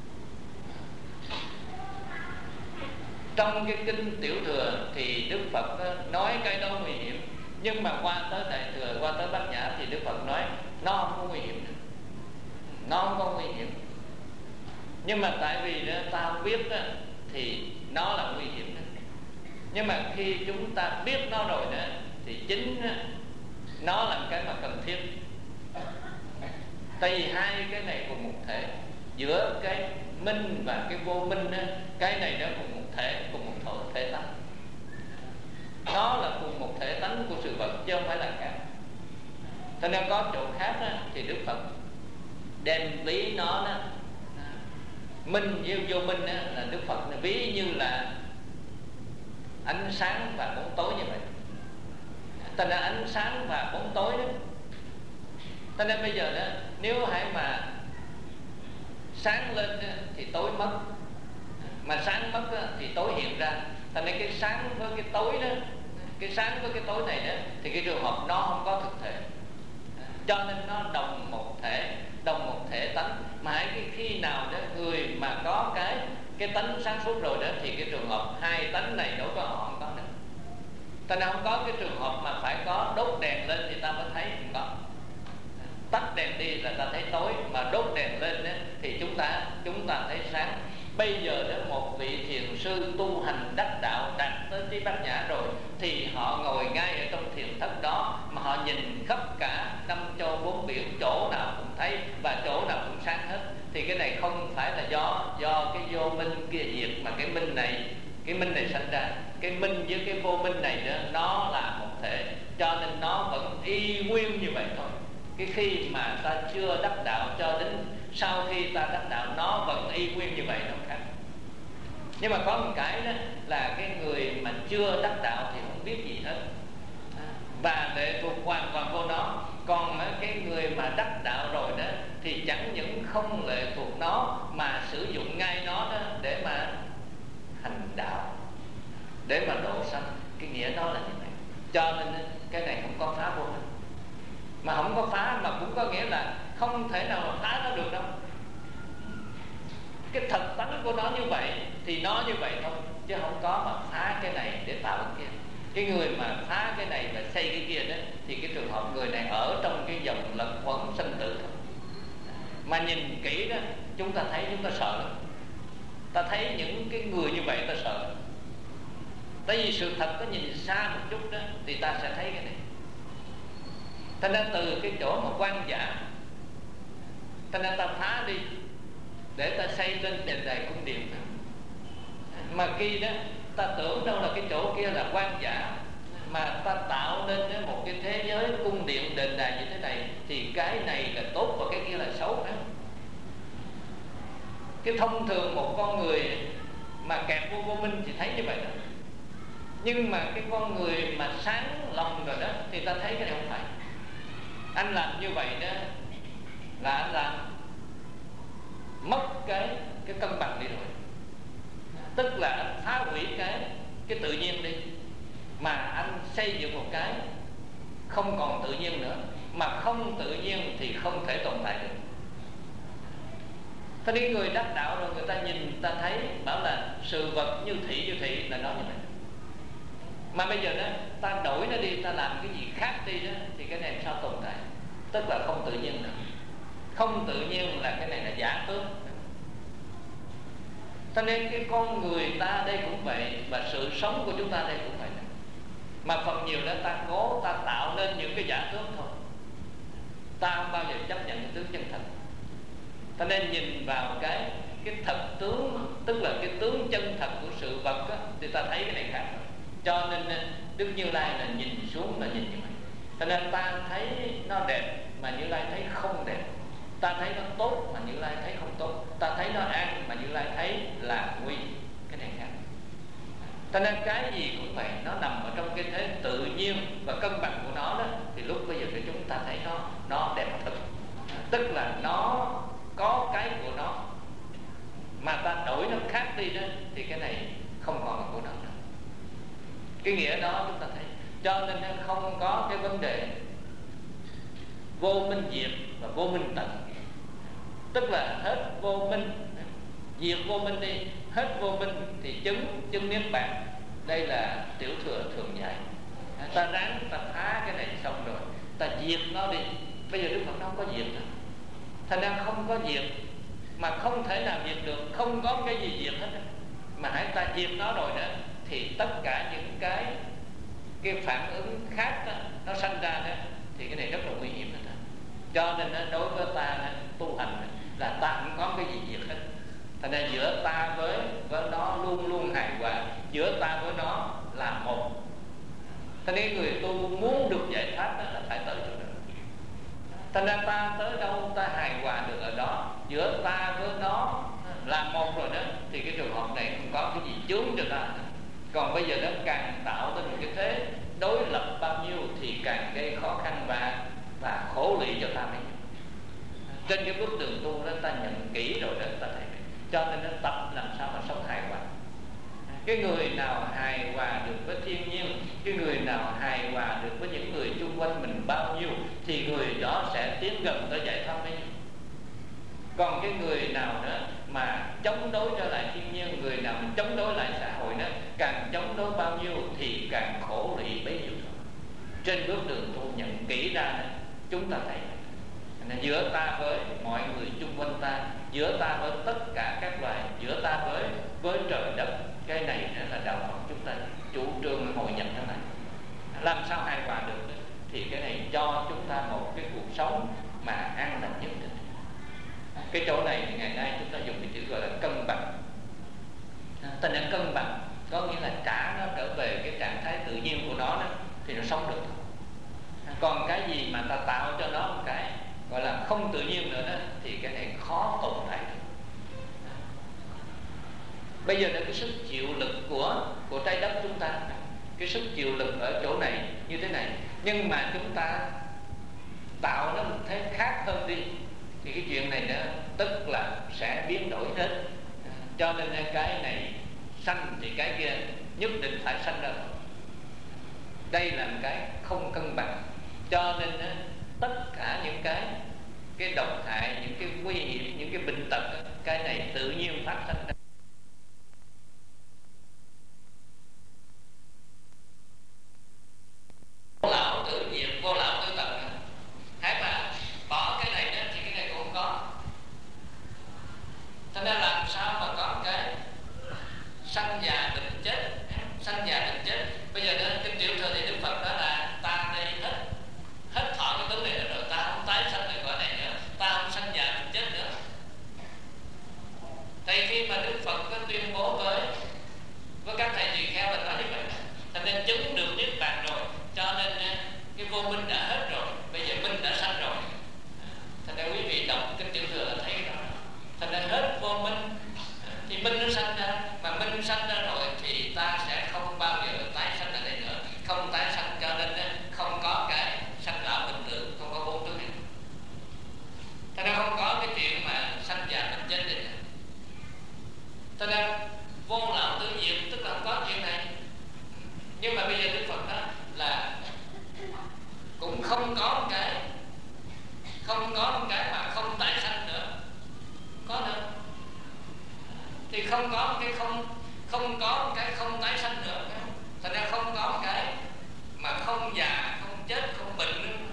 Trong cái kinh Tiểu Thừa thì Đức Phật nói cái đó nguy hiểm. Nhưng mà qua tới Đại Thừa, qua tới Bát Nhã thì Đức Phật nói nó không có nguy hiểm. Nó không có nguy hiểm. Nhưng mà tại vì đó, ta không biết đó, thì nó là nguy hiểm đó. Nhưng mà khi chúng ta biết nó rồi đó, thì chính đó, nó là cái mà cần thiết. Tại vì hai cái này cùng một thể. Giữa cái minh và cái vô minh đó, cái này nó cùng một thể, cùng một thể, thể tánh. Nó là cùng một thể tánh của sự vật chứ không phải là khác. Cho nên có chỗ khác đó, thì Đức Phật đem ví nó đó, minh với vô minh đó, là Đức Phật ví như là ánh sáng và bóng tối như vậy. Cho nên ánh sáng và bóng tối đó. Cho nên bây giờ đó, nếu hãy mà sáng lên đó, thì tối mất, mà sáng mất đó, thì tối hiện ra. Cho nên cái sáng với cái tối đó, cái sáng với cái tối này đó, thì cái trường hợp nó không có thực thể. Cho nên nó đồng một thể, đồng một thể tánh. Mà cái khi nào đó người mà có cái cái tánh sáng suốt rồi đó, thì cái trường hợp hai tánh này đối với họ không có nữa. Ta nào không có cái trường hợp mà phải có đốt đèn lên thì ta mới thấy không có. Tắt đèn đi là ta thấy tối, mà đốt đèn lên đó, thì chúng ta chúng ta thấy sáng. Bây giờ đó một vị thiền sư tu hành đắc đạo đạt tới trí bát nhã rồi, thì họ ngồi ngay ở trong thiền thất đó mà họ nhìn cái này không phải là do do cái vô minh kia diệt, mà cái minh này cái minh này sanh ra. Cái minh với cái vô minh này nữa, nó là một thể, cho nên nó vẫn y nguyên như vậy thôi. Cái khi mà ta chưa đắc đạo cho đến sau khi ta đắc đạo, nó vẫn y nguyên như vậy, không khác. Nhưng mà có một cái đó là cái người mà chưa đắc đạo thì không biết gì hết và lệ thuộc hoàn toàn vô nó. Còn cái người mà đắc đạo rồi đó thì chẳng những không lệ thuộc nó mà sử dụng ngay nó đó để mà hành đạo, để mà độ sanh. Cái nghĩa đó là như vậy. Cho nên cái này không có phá vô minh. Mà không có phá mà cũng có nghĩa là không thể nào mà phá nó được đâu. Cái thật tánh của nó như vậy thì nó như vậy thôi, chứ không có mà phá cái này để tạo cái kia. Cái người mà phá cái này và xây cái kia đó thì cái trường hợp người này ở trong cái dòng lẩn quẩn sinh tử thôi. Mà nhìn kỹ đó, chúng ta thấy chúng ta sợ lắm. Ta thấy những cái người như vậy ta sợ. Tại vì sự thật có nhìn xa một chút đó thì ta sẽ thấy cái này. Cho nên từ cái chỗ mà quan giả, cho nên ta phá đi để ta xây lên đền đài cung điện. Mà khi đó ta tưởng đâu là cái chỗ kia là quan giả, mà ta tạo nên một cái thế giới cung điện đền đài như thế này, thì cái này là tốt và cái kia là xấu nữa. Cái thông thường một con người mà kẹt vô vô minh thì thấy như vậy đó. Nhưng mà cái con người mà sáng lòng rồi đó thì ta thấy cái này không phải. Anh làm như vậy đó là anh làm mất cái cái cân bằng đi rồi. Tức là anh phá hủy cái cái tự nhiên đi, mà anh xây dựng một cái không còn tự nhiên nữa. Mà không tự nhiên thì không thể tồn tại được. Thế nên người đắc đạo rồi người ta nhìn ta thấy bảo là sự vật như thị như thị là nó như vậy. Mà bây giờ đó ta đổi nó đi, ta làm cái gì khác đi đó thì cái này sao tồn tại? Tức là không tự nhiên nữa. Không tự nhiên là cái này là giả tướng. Cho nên cái con người ta đây cũng vậy, và sự sống của chúng ta đây cũng vậy. Mà phần nhiều đó ta cố ta tạo nên những cái giả tướng thôi. Ta không bao giờ chấp nhận cái tướng chân thật. Cho nên nhìn vào cái cái thật tướng, tức là cái tướng chân thật của sự vật đó, thì ta thấy cái này khác rồi. Cho nên Đức Như Lai là nhìn xuống là nhìn như vậy. Cho nên ta thấy nó đẹp mà Như Lai thấy không đẹp. Ta thấy nó tốt mà Như Lai thấy không tốt. Ta thấy nó an mà Như Lai thấy là nguy. Cái này khác. Cho nên cái gì cũng vậy, nó nằm ở trong cái thế tự nhiên và cân bằng của nó đó, thì lúc bây giờ thì chúng ta thấy nó nó đẹp thật. Tức là nó có cái của nó, mà ta đổi nó khác đi đó thì cái này không còn là của nó nữa. Cái nghĩa đó chúng ta thấy. Cho nên không có cái vấn đề vô minh diệt và vô minh tận. Tức là hết vô minh, diệt vô minh đi, hết vô minh thì chứng chứng niết bàn. Đây là tiểu thừa thường dạy. Ta ráng ta phá cái này xong rồi, ta diệt nó đi. Bây giờ Đức Phật nó không có diệt nữa. Thành ra không có diệt, mà không thể nào diệt được, không có cái gì diệt hết. Mà hãy ta diệt nó rồi đó thì tất cả những cái cái phản ứng khác đó, nó sanh ra đó, thì cái này rất là nguy hiểm đó. Cho nên đối với ta tu hành là ta không có cái gì diệt hết. Thành ra giữa ta với với nó luôn luôn hài hòa, giữa ta với nó là một. Thành nên người tu muốn được giải thoát đó là phải tới chỗ đó. Thành ra ta tới đâu ta hài hòa được ở đó, giữa ta với nó là một rồi đó, thì cái trường hợp này không có cái gì chướng cho ta. Còn bây giờ nó càng tạo ra một cái thế đối lập bao nhiêu thì càng gây khó khăn và và khổ lụy cho ta mấy nhiêu. Trên cái bước đường tu đó ta nhận kỹ rồi đó ta thấy. Cho nên nó tập làm sao mà sống hài hòa. Cái người nào hài hòa được với thiên nhiên, cái người nào hài hòa được với những người chung quanh mình bao nhiêu, thì người đó sẽ tiến gần tới giải thoát bấy nhiêu. Còn cái người nào nữa mà chống đối cho lại thiên nhiên, người nào chống đối lại xã hội đó, càng chống đối bao nhiêu thì càng khổ lụy bấy nhiêu thôi. Trên bước đường tu nhận kỹ ra đó, chúng ta thấy nên giữa ta với mọi người chung quanh ta, giữa ta với tất cả các loài, giữa ta với với trời đất, cái này là đạo Phật chúng ta chủ trương hội nhập thế này. Làm sao hài hòa được đó? Thì cái này cho chúng ta một cái cuộc sống mà an lành nhất định. Cái chỗ này thì ngày nay chúng ta dùng cái chữ gọi là cân bằng. Ta nên cân bằng có nghĩa là trả nó trở về cái trạng thái tự nhiên của nó đó, thì nó sống được. Còn cái gì mà ta tạo cho nó một cái gọi là không tự nhiên nữa đó, thì cái này khó tồn tại được. Bây giờ là cái sức chịu lực của của trái đất chúng ta, cái sức chịu lực ở chỗ này như thế này, nhưng mà chúng ta tạo nó một thế khác hơn đi, thì cái chuyện này đó tức là sẽ biến đổi hết. Cho nên cái này sanh thì cái kia nhất định phải sanh ra. Đây là một cái không cân bằng. Cho nên tất cả những cái cái độc hại, những cái nguy hiểm, những cái bệnh tật, cái này tự nhiên phát sinh ra. Vô lão tự diệt, vô lão tự tận. Hãy mà bỏ cái này đó thì cái này cũng không có. Cho nên làm sao mà có cái sanh già bệnh chết, sanh già bệnh chết. Bây giờ đó, kinh Tiểu Thừa thì Đức Phật đó là ta đây hết hết thọ cái vấn đề đó rồi, ta không tái sanh lại cõi này nữa, ta không sanh già bệnh chết nữa. Thì khi mà Đức Phật có tuyên bố với với các thầy tỳ kheo là nói như vậy, cho nên chứng được niết bàn rồi, cho nên cái vô minh đã hết rồi, bây giờ minh đã sanh rồi. Thành ra quý vị đọc kinh Tiểu Thừa là thấy đó. Thành ra hết vô minh thì minh nó sanh ra, mà minh sanh ra rồi thì ta sẽ không bao giờ tái sanh ở đây nữa, không tái sanh, cho nên không có cái sanh lão bệnh tử, không có bốn thứ này. Thành ra không có cái chuyện mà sanh già bệnh chết này. Thành ra vô lão tử diệt tức là không có chuyện này. Nhưng mà bây giờ Đức Phật đó là cũng không có một cái không có một cái mà không tái sanh nữa, có nữa. Thì không có một cái không không có một cái không tái sanh nữa, thành ra không có một cái mà không già, không chết, không bệnh nữa.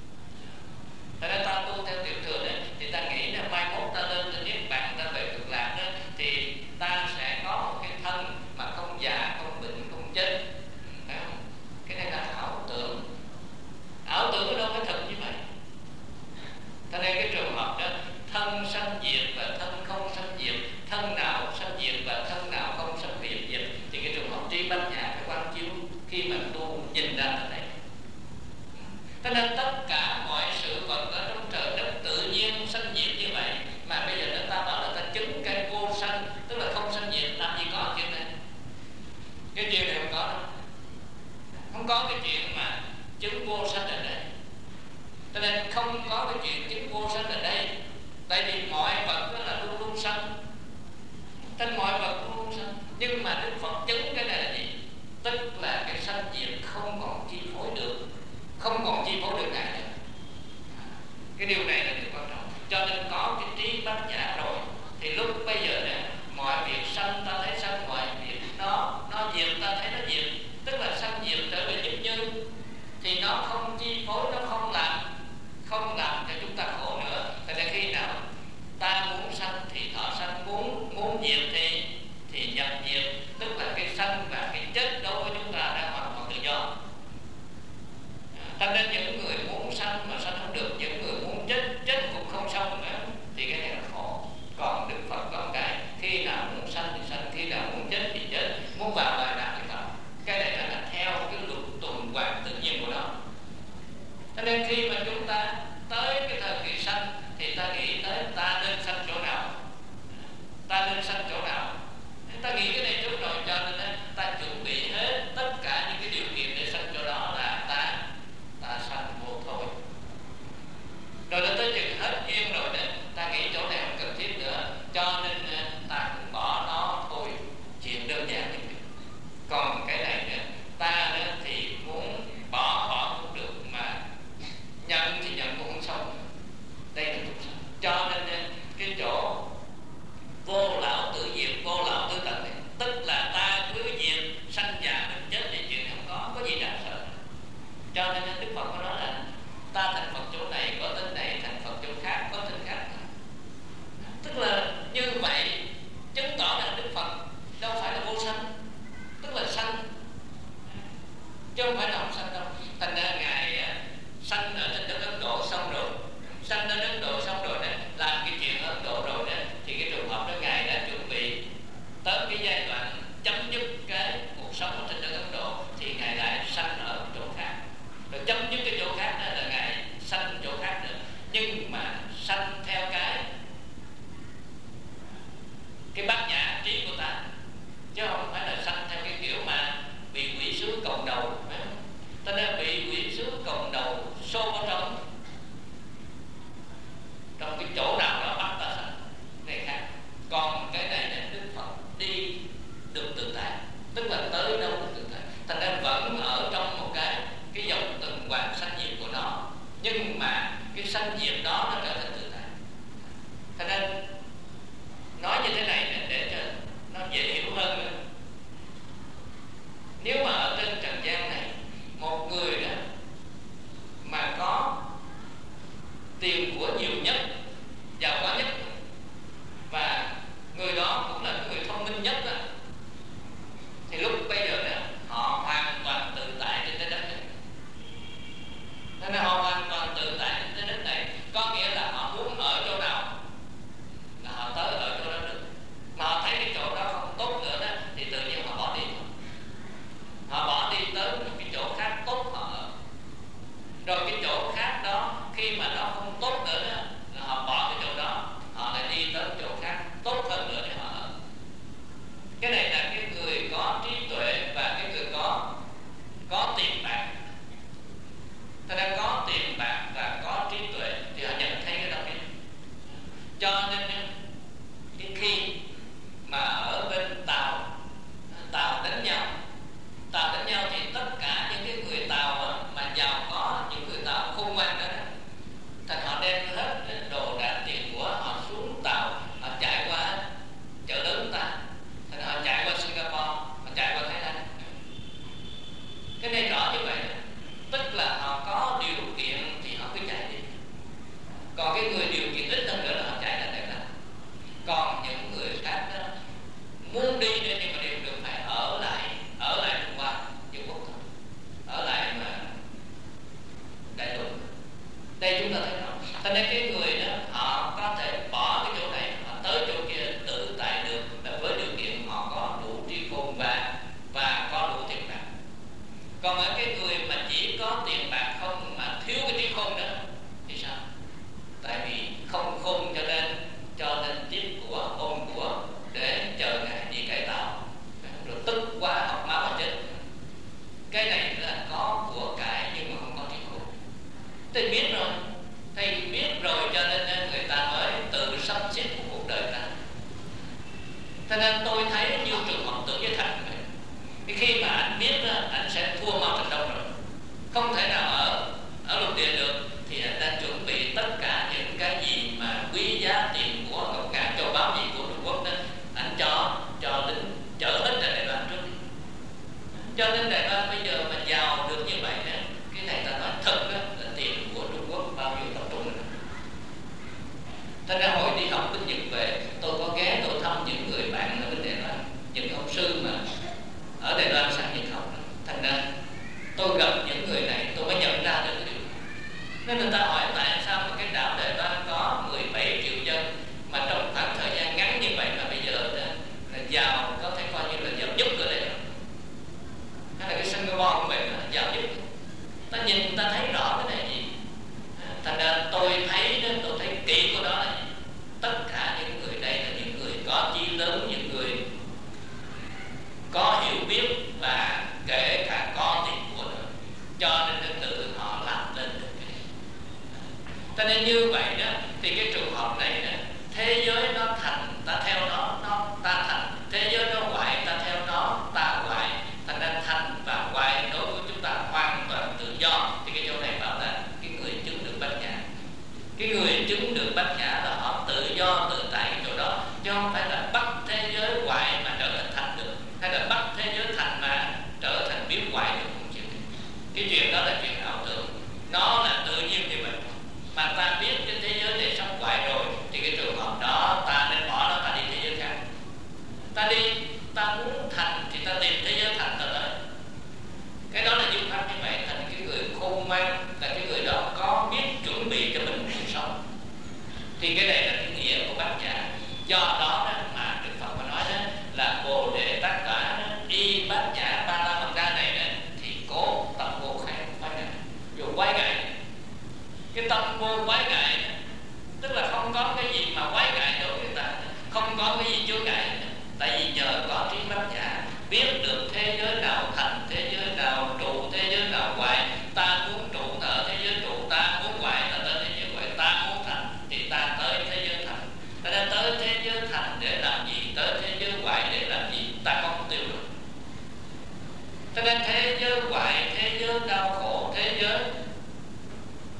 Thành ra ta tu theo Tiểu Thừa đấy, thì ta nghĩ là mai mốt ta lên ta niết bàn, ta về cực lạc đó, thì ta sẽ có một cái thân mà không già, không bệnh, không chết. Cái này là ảo tưởng. Ảo tưởng ở đâu phải thật như vậy. Cho nên cái trường hợp đó, thân sanh diệt và thân không sanh diệt, thân nào sanh diệt và thân nào không sanh diệt, diệt thì cái trường hợp trí bát nhã phải quan chiếu khi mà tu nhìn ra là đấy. Cho nên tất cả mọi sự vật ở trong trời đất tự nhiên sanh diệt như vậy, mà bây giờ người ta bảo là ta chứng cái vô sanh, tức là không sanh diệt, làm gì có chuyện này. Cái chuyện này không có đâu. Không có cái chuyện mà chứng vô sanh ở đây. Cho nên không có cái chuyện chứng vô sanh ở đây. Tại vì mọi vật đó là luôn luôn sanh, trên mọi vật luôn luôn sanh. Nhưng mà Đức Phật chứng cái này là gì? Tức là cái sanh diệt không còn chi phối được, không còn chi phối được Ngài nữa. Cái điều này là điều quan trọng. Cho nên có cái trí bát nhã rồi, thì lúc bây giờ này, mọi việc sanh ta thấy sanh, mọi việc nó nó diệt ta thấy nó diệt, tức là sanh diệt trở về nhất như, thì nó không chi phối, nó không làm không làm cho chúng ta khổ nữa. Tại nên khi nào ta muốn sanh thì thọ sanh, muốn muốn diệt thì thì nhập diệt, tức là cái sanh và cái chết đối với chúng ta đã hoàn toàn tự do. Cho nên những người muốn sanh mà sanh không được, những người muốn chết chết cũng không xong nữa, thì cái này là khổ. Còn Đức Phật có cái khi nào muốn sanh thì sanh, khi nào muốn chết thì chết, muốn vào loài nào thì vào. Cái này là theo cái luật tuần hoàn tự nhiên của nó. Cho nên khi mà chúng ta tới cái thời kỳ sanh thì ta nghĩ tới ta nên sanh chỗ nào, ta nên sanh chỗ nào. Ta nghĩ cái này trước rồi, cho nên ta chuẩn bị hết tất cả những cái điều kiện để sanh chỗ đó là ta ta sanh vô thôi. Rồi đến tới chừng hết duyên rồi đó, ta nghĩ chỗ này không cần thiết nữa, cho nên ta cũng bỏ nó thôi. Chuyện đơn giản như vậy. Còn cái này nữa, ta nữa thì muốn bỏ bỏ cũng được, mà nhận thì nhận cũng nhưng mà cái sanh diệt đó nó trở thành tự tại. Cho nên nói như thế này để cho nó dễ hiểu hơn nữa. Nếu mà ở trên trần gian này một người đó mà có tiền của nhiều nhất, giàu có nhất, và người đó cũng là người thông minh nhất đó, thì lúc bây giờ đó họ hoàn toàn tự tại trên trái đất này. Nên là họ hoàn toàn tự tại trên trái đất này, có nghĩa là họ muốn ở chỗ nào là họ tới ở chỗ đó được. Mà họ thấy cái chỗ đó không tốt nữa đó thì tự nhiên họ bỏ đi. Họ bỏ đi tới một cái chỗ khác tốt họ ở. Rồi cái chỗ khác đó khi mà nó không tốt nữa đó, là họ bỏ cái chỗ đó, họ lại đi tới chỗ khác tốt hơn nữa để họ ở. Cái này là cái người có trí tuệ và cái người có có tiền bạc. Thật ra có tiền bạc và có trí tuệ thì họ nhận thấy cái đó biết. Cho nên cái khi mà ở bên Tàu Tàu đánh nhau Tàu đánh nhau thì tất cả những cái người Tàu mà giàu có, những người Tàu khôn ngoan đó, thì họ đem hết đồ đạc tiền của họ xuống Tàu, họ chạy qua chợ lớn ta, thì họ chạy qua Singapore, họ chạy qua Thái Lan. Cái này rõ như vậy, tức là họ có điều kiện thì họ cứ chạy đi. Còn cái người điều kiện ít hơn nữa là họ chạy ra Đài Loan. Còn những người khác đó muốn đi nữa nhưng mà đều được phải ở lại ở lại Trung Hoa, Trung Quốc thôi, ở lại mà Đại Lục. Đây chúng ta thấy rõ. Cho nên cái người đó họ có thể bỏ cái chỗ này, họ tới chỗ kia tự tại được, là với điều kiện họ có đủ trí khôn và và có đủ tiền bạc. Còn ở cái người mà chỉ có tiền bạc không mà thiếu cái trí khôn đó thì sao? Tại vì không khôn cho nên cho nên tiếp của ôm của để chờ ngày đi cải tạo, rồi tức quá học máu mà chết. Cái này là có của cải nhưng mà không có trí khôn. Thầy biết rồi, thầy biết rồi cho nên người ta mới tự sắp xếp của cuộc đời ta. Cho nên tôi thấy như trường hợp Tưởng Giới Thành vậy. Thì khi mà anh biết đó, anh sẽ thua Mao Trạch Đông rồi, không thể nào ở ở lục địa được, thì anh đã chuẩn bị tất cả những cái gì mà quý giá, tiền của ngọc ngà châu báu gì của Trung Quốc đó, anh cho cho lính chở hết ra Đài Loan trước. Cho nên Đài Loan bây giờ mà giàu được như vậy đó, cái này ta nói thật đó, là tiền của Trung Quốc bao nhiêu tập trung rồi. Thành ra hồi đi học bên Nhật về, tôi có ghé tôi thăm những người bạn ở bên Đài Loan, những ông sư mà ở Đài Loan sang Nhật học. Thành ra tôi gặp những người này tôi mới nhận ra được cái điều. Nên người ta hỏi tại sao mà cái đảo Đài Loan có mười bảy triệu dân mà trong khoảng thời gian ngắn như vậy mà bây giờ là, là giàu, có thể coi như là giàu nhất ở đây. Hay là cái Singapore của mình là giàu nhất. Ta nhìn ta thấy rõ cái này gì. Thành ra tôi thấy đó, tôi thấy kỹ của đó là gì? Tất cả những người đây là những người có chí lớn, những người có hiểu biết và kể cả có tiền của nữa, cho nên tự họ làm lên được cái này. Cho nên như vậy đó thì cái trường hợp này đó, thế giới nó thành ta theo nó, nó ta thành, thế giới nó hoại ta theo nó, ta hoại. Thành ra thành và hoại đối với chúng ta hoàn toàn tự do. Thì cái chỗ này bảo là cái người chứng được bát nhã. Cái người chứng được bát nhã là họ tự do tự tại cái chỗ đó, chứ không phải là bắt thế giới hoại mà trở thành thành được, hay là bắt thế giới thành mà trở thành biến hoại được, không chịu. Cái chuyện đó là chuyện ảo tưởng, nó là tự nhiên như vậy. Mà ta biết cái thế giới này sống hoại rồi thì cái trường hợp đó ta nên bỏ nó, ta đi thế giới khác. Ta đi, ta muốn thành thì ta tìm thế giới thành ta tới. Cái đó là phương pháp như vậy. Thành cái người khôn ngoan là cái người đó có biết chuẩn bị cho mình cuộc sống. Thì cái này là cái nghĩa của bát nhã. Do đó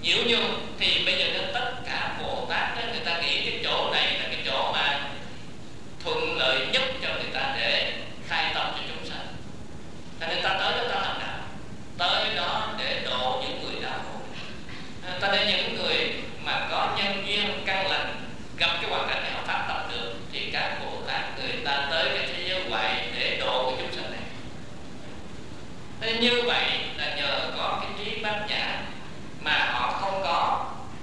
chịu nhường, thì bây giờ đó tất cả Bồ Tát đó, người ta nghĩ cái chỗ này là cái chỗ mà thuận lợi nhất cho người ta để khai tâm cho chúng sanh. Thành nên ta tới đó ta làm đạo, tới đó để độ những người đau khổ. Ta để những người mà có nhân duyên căn lành gặp cái hoàn cảnh này họ phát tâm được, thì các Bồ Tát người ta tới cái thế giới hoài để độ cái chúng sanh này. Nên như vậy là nhờ có cái trí bát nhã mà họ không có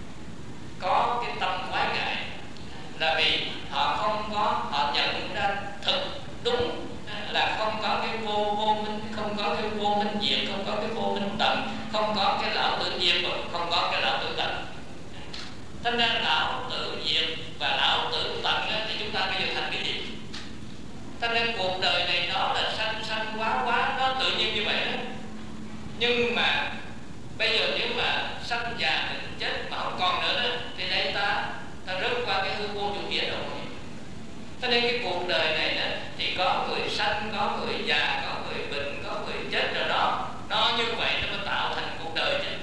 có cái tâm khoái ngại, là vì họ không có, họ nhận ra thực đúng là không có cái vô vô minh, không có cái vô minh diệt, không có cái vô minh tận, không có cái lão tử diệt và không có cái lão tử tận. Thành ra lão tử diệt và lão tử tận thì chúng ta bây giờ thành cái gì? Thành ra cuộc đời này nó là sanh sanh quá quá, nó tự nhiên như vậy đó. Nhưng mà bây giờ nếu mà sanh già định chết mà không còn nữa đó, thì đây ta ta rớt qua cái hư vô chủ nghĩa rồi. Cho nên cái cuộc đời này đó, thì có người sanh, có người già, có người bệnh, có người chết rồi đó. Nó như vậy nó mới tạo thành cuộc đời chứ.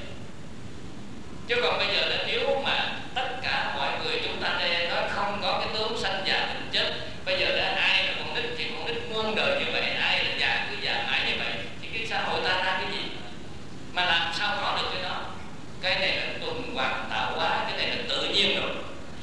Chứ còn bây giờ là nếu mà tất cả mọi người chúng ta đây nói không có cái tướng sanh già định chết, bây giờ đó ai là con nít thì con nít muôn đời như vậy, ai là già cứ già mãi như vậy, thì cái xã hội ta ra cái gì? Mà làm sao có được cái đó? Cái này là tuần hoàn tạo hóa, cái này là tự nhiên rồi.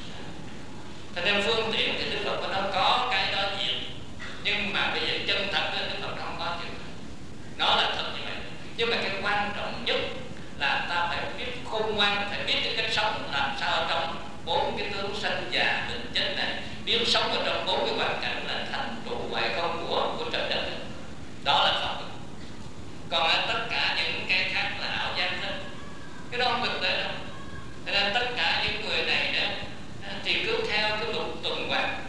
Thành nên phương tiện thì Đức Phật nó có cái đó nhiều, nhưng mà bây giờ chân thật đó, Đức Phật nó không có chuyện. Nó là thật như vậy. Nhưng mà cái quan trọng nhất là ta phải biết khôn ngoan, phải biết cái cách sống làm sao trong bốn cái tướng sanh già bệnh chết này, biết sống ở trong bốn cái hoàn cảnh là thành trụ hoại không của của trời đất. Đó là Phật. Còn là tất cả những cái khác là ảo giác hết. Cái đó không thực tế đâu. Cho nên tất cả những người này đó thì cứ theo cái luật tuần hoàn,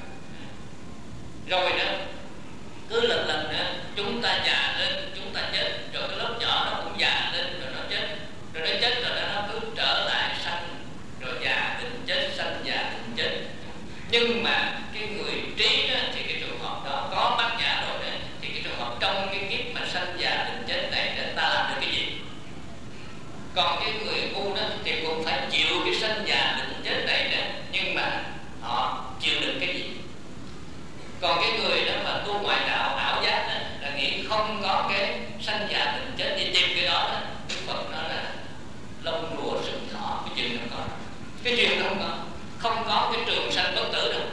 rồi đó cứ lần lần nữa chúng ta già lên, chúng ta chết, rồi cái lớp nhỏ nó cũng già lên, rồi nó chết, rồi nó chết rồi nó cứ trở lại sanh, rồi già bệnh chết, sanh già bệnh chết. Nhưng mà cái người trí đó, thì cái trường hợp đó có bát nhã rồi đó, thì cái trường hợp trong cái kiếp mà sanh già bệnh chết này đó, ta làm được cái gì? Còn cái người ngu đó thì cũng phải chịu cái sanh già bệnh chết này đó, nhưng mà họ chịu được cái gì? Còn cái người đó mà tu ngoại đạo ảo giác đó, là nghĩ không có cái sanh già bệnh chết thì tìm cái đó đó. Đức Phật nói là lông lụa sừng thọ, cái chuyện không có, cái chuyện đó không có, không có cái trường sanh bất tử đâu.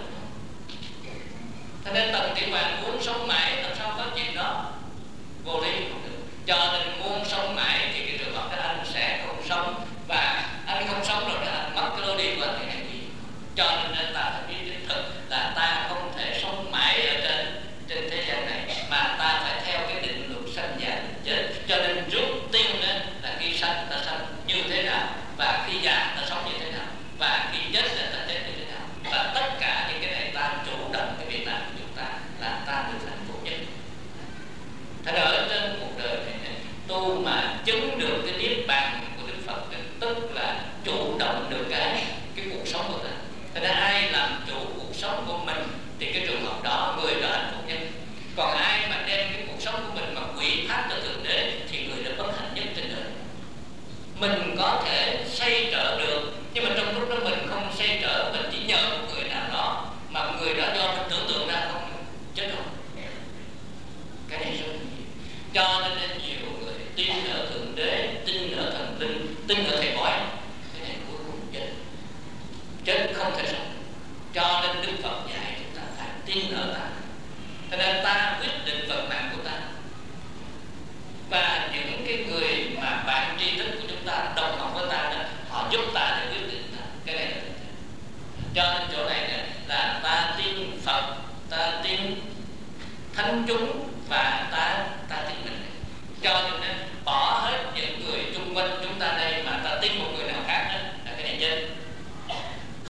Cho nên Tần Thị Hoàng muốn sống mãi, làm sao có chuyện đó? Vô lý không được. Cho nên muốn sống mãi thì cái trường hợp đó anh sẽ không sống, và anh không sống rồi đó anh mất cái lối đi của anh thì làm gì? Cho nên ta phải biết đến thực là ta không thể sống mãi ở trên trên thế gian này, mà ta phải theo cái định luật sanh già định chết. Cho nên trước tiên đó là khi sanh ta sanh như thế nào, và khi già ta sống như thế nào, và khi chết là ta chết như thế nào. Và tất cả những cái này ta chủ động cái việc làm của chúng ta là ta được hạnh phúc nhất. Thật ra ở trên cuộc đời này, tu mà chứng được cái niết bàn của Đức Phật, tức là chủ động được cái cái cuộc sống của ta. Thật ra ai làm chủ cuộc sống của mình thì cái trường hợp đó người đó hạnh phúc nhất. Còn ai mà đem cái cuộc sống của mình mà quỷ thác cho Thượng Đế thì người đó bất hạnh nhất trên đời. Mình có thể xoay trở được, nhưng mà trong lúc đó mình không xoay trở, mình chỉ nhờ một người nào đó, mà người đó do mình tưởng tượng ra không chết rồi. Cái này rất nhiều. Cho nên nhiều người tin ở Thượng Đế, tin ở thần linh, tin ở thầy bói, cái này cuối cùng chết, chết không thể sống. Cho nên Đức Phật dạy chúng ta phải tin ở ta. Cho nên ta quyết định vận mạng của ta, và những cái người mà bạn tri thức của chúng ta đồng học với ta đó, họ giúp ta để quyết định ta. Cái này là thực tế. Cho nên chỗ này là ta tin Phật, ta tin thánh chúng, và ta ta tin mình. Cho nên bỏ hết những người chung quanh